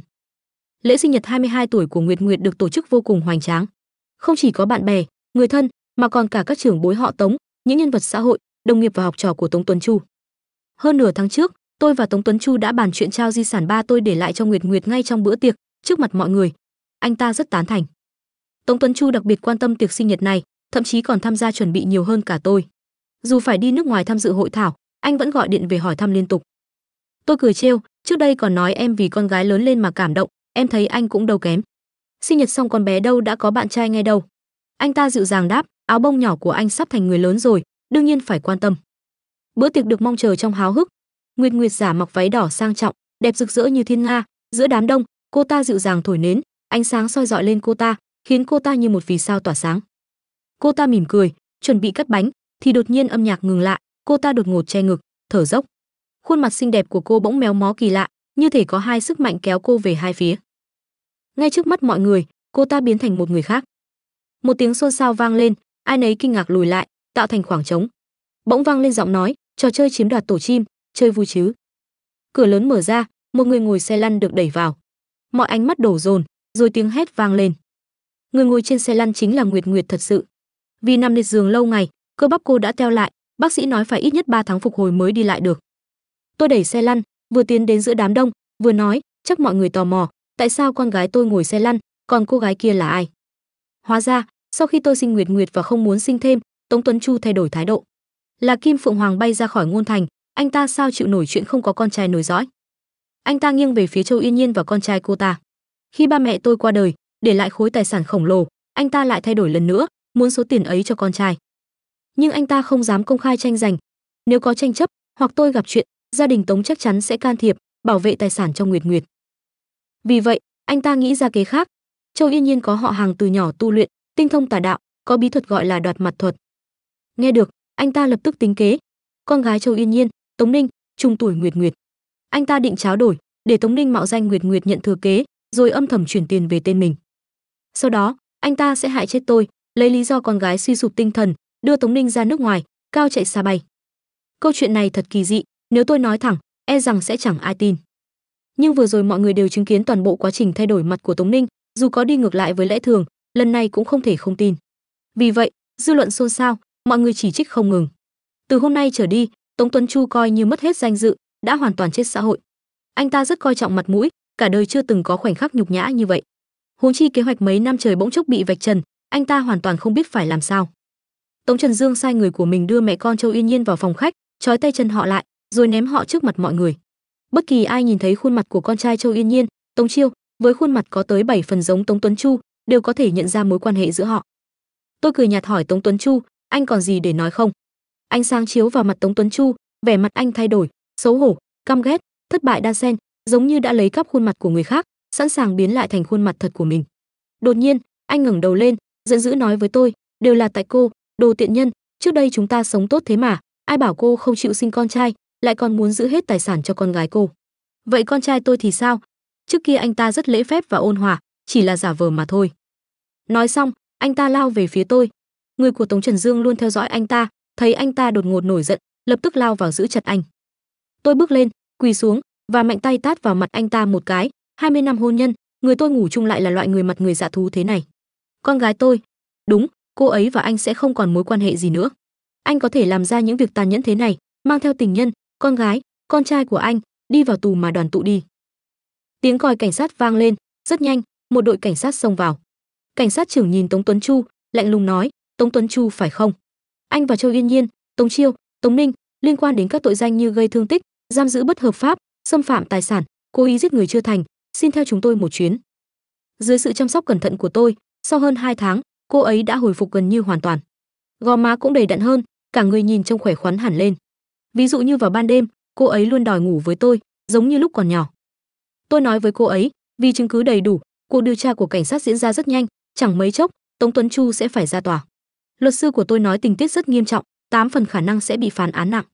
Lễ sinh nhật hai mươi hai tuổi của Nguyệt Nguyệt được tổ chức vô cùng hoành tráng. Không chỉ có bạn bè, người thân, mà còn cả các trưởng bối họ Tống, những nhân vật xã hội, đồng nghiệp và học trò của Tống Tuấn Chu. Hơn nửa tháng trước, tôi và Tống Tuấn Chu đã bàn chuyện trao di sản ba tôi để lại cho Nguyệt Nguyệt ngay trong bữa tiệc, trước mặt mọi người. Anh ta rất tán thành. Tống Tuấn Chu đặc biệt quan tâm tiệc sinh nhật này, thậm chí còn tham gia chuẩn bị nhiều hơn cả tôi. Dù phải đi nước ngoài tham dự hội thảo, anh vẫn gọi điện về hỏi thăm liên tục. Tôi cười trêu, trước đây còn nói em vì con gái lớn lên mà cảm động, em thấy anh cũng đâu kém. Sinh nhật xong con bé đâu đã có bạn trai ngay đâu. Anh ta dịu dàng đáp, áo bông nhỏ của anh sắp thành người lớn rồi, đương nhiên phải quan tâm. Bữa tiệc được mong chờ trong háo hức. Nguyệt Nguyệt giả mặc váy đỏ sang trọng, đẹp rực rỡ như thiên nga, giữa đám đông, cô ta dịu dàng thổi nến, ánh sáng soi rọi lên cô ta, khiến cô ta như một vì sao tỏa sáng. Cô ta mỉm cười, chuẩn bị cắt bánh, thì đột nhiên âm nhạc ngừng lại, cô ta đột ngột che ngực, thở dốc. Khuôn mặt xinh đẹp của cô bỗng méo mó kỳ lạ, như thể có hai sức mạnh kéo cô về hai phía. Ngay trước mắt mọi người, cô ta biến thành một người khác. Một tiếng xôn xao vang lên, ai nấy kinh ngạc lùi lại, tạo thành khoảng trống. Bỗng vang lên giọng nói, trò chơi chiếm đoạt tổ chim, chơi vui chứ. Cửa lớn mở ra, một người ngồi xe lăn được đẩy vào. Mọi ánh mắt đổ dồn, rồi tiếng hét vang lên. Người ngồi trên xe lăn chính là Nguyệt Nguyệt thật sự. Vì nằm liệt giường lâu ngày, cơ bắp cô đã teo lại, bác sĩ nói phải ít nhất ba tháng phục hồi mới đi lại được. Tôi đẩy xe lăn, vừa tiến đến giữa đám đông, vừa nói, chắc mọi người tò mò, tại sao con gái tôi ngồi xe lăn, còn cô gái kia là ai? Hóa ra, sau khi tôi sinh Nguyệt Nguyệt và không muốn sinh thêm, Tống Tuấn Chu thay đổi thái độ. Là Kim Phượng Hoàng bay ra khỏi ngôn thành, anh ta sao chịu nổi chuyện không có con trai nối dõi. Anh ta nghiêng về phía Châu Yên Nhiên và con trai cô ta. Khi ba mẹ tôi qua đời, để lại khối tài sản khổng lồ, anh ta lại thay đổi lần nữa, muốn số tiền ấy cho con trai. Nhưng anh ta không dám công khai tranh giành. Nếu có tranh chấp, hoặc tôi gặp chuyện, gia đình Tống chắc chắn sẽ can thiệp, bảo vệ tài sản cho Nguyệt Nguyệt. Vì vậy, anh ta nghĩ ra kế khác. Châu Yên Nhiên có họ hàng từ nhỏ tu luyện, tinh thông tà đạo, có bí thuật gọi là đoạt mặt thuật. Nghe được, anh ta lập tức tính kế. Con gái Châu Yên Nhiên, Tống Ninh, chung tuổi Nguyệt Nguyệt. Anh ta định tráo đổi, để Tống Ninh mạo danh Nguyệt Nguyệt nhận thừa kế, rồi âm thầm chuyển tiền về tên mình. Sau đó, anh ta sẽ hại chết tôi, lấy lý do con gái suy sụp tinh thần, đưa Tống Ninh ra nước ngoài, cao chạy xa bay. Câu chuyện này thật kỳ dị, nếu tôi nói thẳng, e rằng sẽ chẳng ai tin. Nhưng vừa rồi mọi người đều chứng kiến toàn bộ quá trình thay đổi mặt của Tống Ninh, dù có đi ngược lại với lẽ thường, lần này cũng không thể không tin. Vì vậy, dư luận xôn xao, mọi người chỉ trích không ngừng. Từ hôm nay trở đi, Tống Tuấn Chu coi như mất hết danh dự, đã hoàn toàn chết xã hội. Anh ta rất coi trọng mặt mũi, cả đời chưa từng có khoảnh khắc nhục nhã như vậy. Huống chi kế hoạch mấy năm trời bỗng chốc bị vạch trần, anh ta hoàn toàn không biết phải làm sao. Tống Trần Dương sai người của mình đưa mẹ con Châu Yên Nhiên vào phòng khách, trói tay chân họ lại, rồi ném họ trước mặt mọi người. Bất kỳ ai nhìn thấy khuôn mặt của con trai Châu Yên Nhiên, Tống Chiêu, với khuôn mặt có tới bảy phần giống Tống Tuấn Chu, đều có thể nhận ra mối quan hệ giữa họ. Tôi cười nhạt hỏi Tống Tuấn Chu, anh còn gì để nói không? Ánh sáng chiếu vào mặt Tống Tuấn Chu, vẻ mặt anh thay đổi, xấu hổ, căm ghét, thất bại đan xen, giống như đã lấy cắp khuôn mặt của người khác, sẵn sàng biến lại thành khuôn mặt thật của mình. Đột nhiên, anh ngẩng đầu lên, giận dữ nói với tôi, đều là tại cô, đồ tiện nhân, trước đây chúng ta sống tốt thế mà, ai bảo cô không chịu sinh con trai, lại còn muốn giữ hết tài sản cho con gái cô. Vậy con trai tôi thì sao? Trước kia anh ta rất lễ phép và ôn hòa, chỉ là giả vờ mà thôi. Nói xong, anh ta lao về phía tôi. Người của Tống Trần Dương luôn theo dõi anh ta, thấy anh ta đột ngột nổi giận, lập tức lao vào giữ chặt anh. Tôi bước lên, quỳ xuống và mạnh tay tát vào mặt anh ta một cái. hai mươi năm hôn nhân, người tôi ngủ chung lại là loại người mặt người dạ thú thế này. Con gái tôi, đúng, cô ấy và anh sẽ không còn mối quan hệ gì nữa. Anh có thể làm ra những việc tàn nhẫn thế này, mang theo tình nhân, con gái, con trai của anh, đi vào tù mà đoàn tụ đi. Tiếng còi cảnh sát vang lên, rất nhanh, một đội cảnh sát xông vào. Cảnh sát trưởng nhìn Tống Tuấn Chu, lạnh lùng nói, Tống Tuấn Chu phải không? Anh và Châu Yên Nhiên, Tống Chiêu, Tống Ninh liên quan đến các tội danh như gây thương tích, giam giữ bất hợp pháp, xâm phạm tài sản, cố ý giết người chưa thành, xin theo chúng tôi một chuyến. Dưới sự chăm sóc cẩn thận của tôi, sau hơn hai tháng, cô ấy đã hồi phục gần như hoàn toàn. Gò má cũng đầy đặn hơn, cả người nhìn trông khỏe khoắn hẳn lên. Ví dụ như vào ban đêm, cô ấy luôn đòi ngủ với tôi, giống như lúc còn nhỏ. Tôi nói với cô ấy, vì chứng cứ đầy đủ, cuộc điều tra của cảnh sát diễn ra rất nhanh, chẳng mấy chốc, Tống Tuấn Chu sẽ phải ra tòa. Luật sư của tôi nói tình tiết rất nghiêm trọng, tám phần khả năng sẽ bị phán án nặng.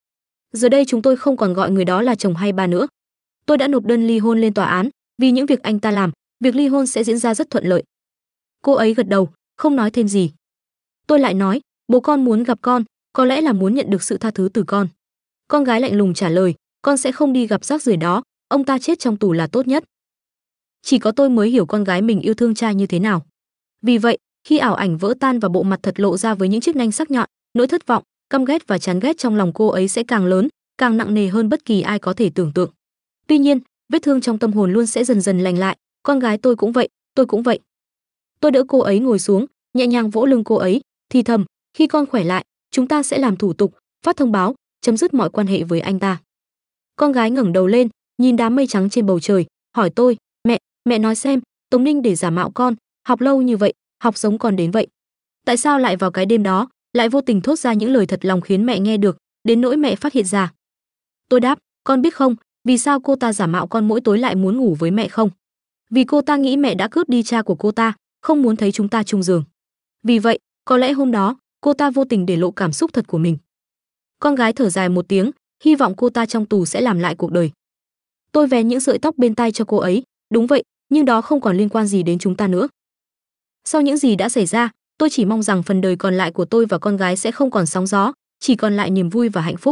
Giờ đây chúng tôi không còn gọi người đó là chồng hay ba nữa. Tôi đã nộp đơn ly hôn lên tòa án, vì những việc anh ta làm, việc ly hôn sẽ diễn ra rất thuận lợi. Cô ấy gật đầu, không nói thêm gì. Tôi lại nói, bố con muốn gặp con, có lẽ là muốn nhận được sự tha thứ từ con. Con gái lạnh lùng trả lời, con sẽ không đi gặp rác rưởi đó, ông ta chết trong tù là tốt nhất. Chỉ có tôi mới hiểu con gái mình yêu thương cha như thế nào. Vì vậy, khi ảo ảnh vỡ tan và bộ mặt thật lộ ra với những chiếc nanh sắc nhọn, nỗi thất vọng, căm ghét và chán ghét trong lòng cô ấy sẽ càng lớn, càng nặng nề hơn bất kỳ ai có thể tưởng tượng. Tuy nhiên, vết thương trong tâm hồn luôn sẽ dần dần lành lại, con gái tôi cũng vậy, tôi cũng vậy. Tôi đỡ cô ấy ngồi xuống, nhẹ nhàng vỗ lưng cô ấy, thì thầm, khi con khỏe lại, chúng ta sẽ làm thủ tục, phát thông báo, chấm dứt mọi quan hệ với anh ta. Con gái ngẩng đầu lên, nhìn đám mây trắng trên bầu trời, hỏi tôi, mẹ, mẹ nói xem, Tống Ninh để giả mạo con, học lâu như vậy, học giống con đến vậy. Tại sao lại vào cái đêm đó, lại vô tình thốt ra những lời thật lòng khiến mẹ nghe được, đến nỗi mẹ phát hiện ra? Tôi đáp, con biết không, vì sao cô ta giả mạo con mỗi tối lại muốn ngủ với mẹ không? Vì cô ta nghĩ mẹ đã cướp đi cha của cô ta, không muốn thấy chúng ta chung giường. Vì vậy, có lẽ hôm đó, cô ta vô tình để lộ cảm xúc thật của mình. Con gái thở dài một tiếng, hy vọng cô ta trong tù sẽ làm lại cuộc đời. Tôi vén những sợi tóc bên tai cho cô ấy, đúng vậy, nhưng đó không còn liên quan gì đến chúng ta nữa. Sau những gì đã xảy ra, tôi chỉ mong rằng phần đời còn lại của tôi và con gái sẽ không còn sóng gió, chỉ còn lại niềm vui và hạnh phúc.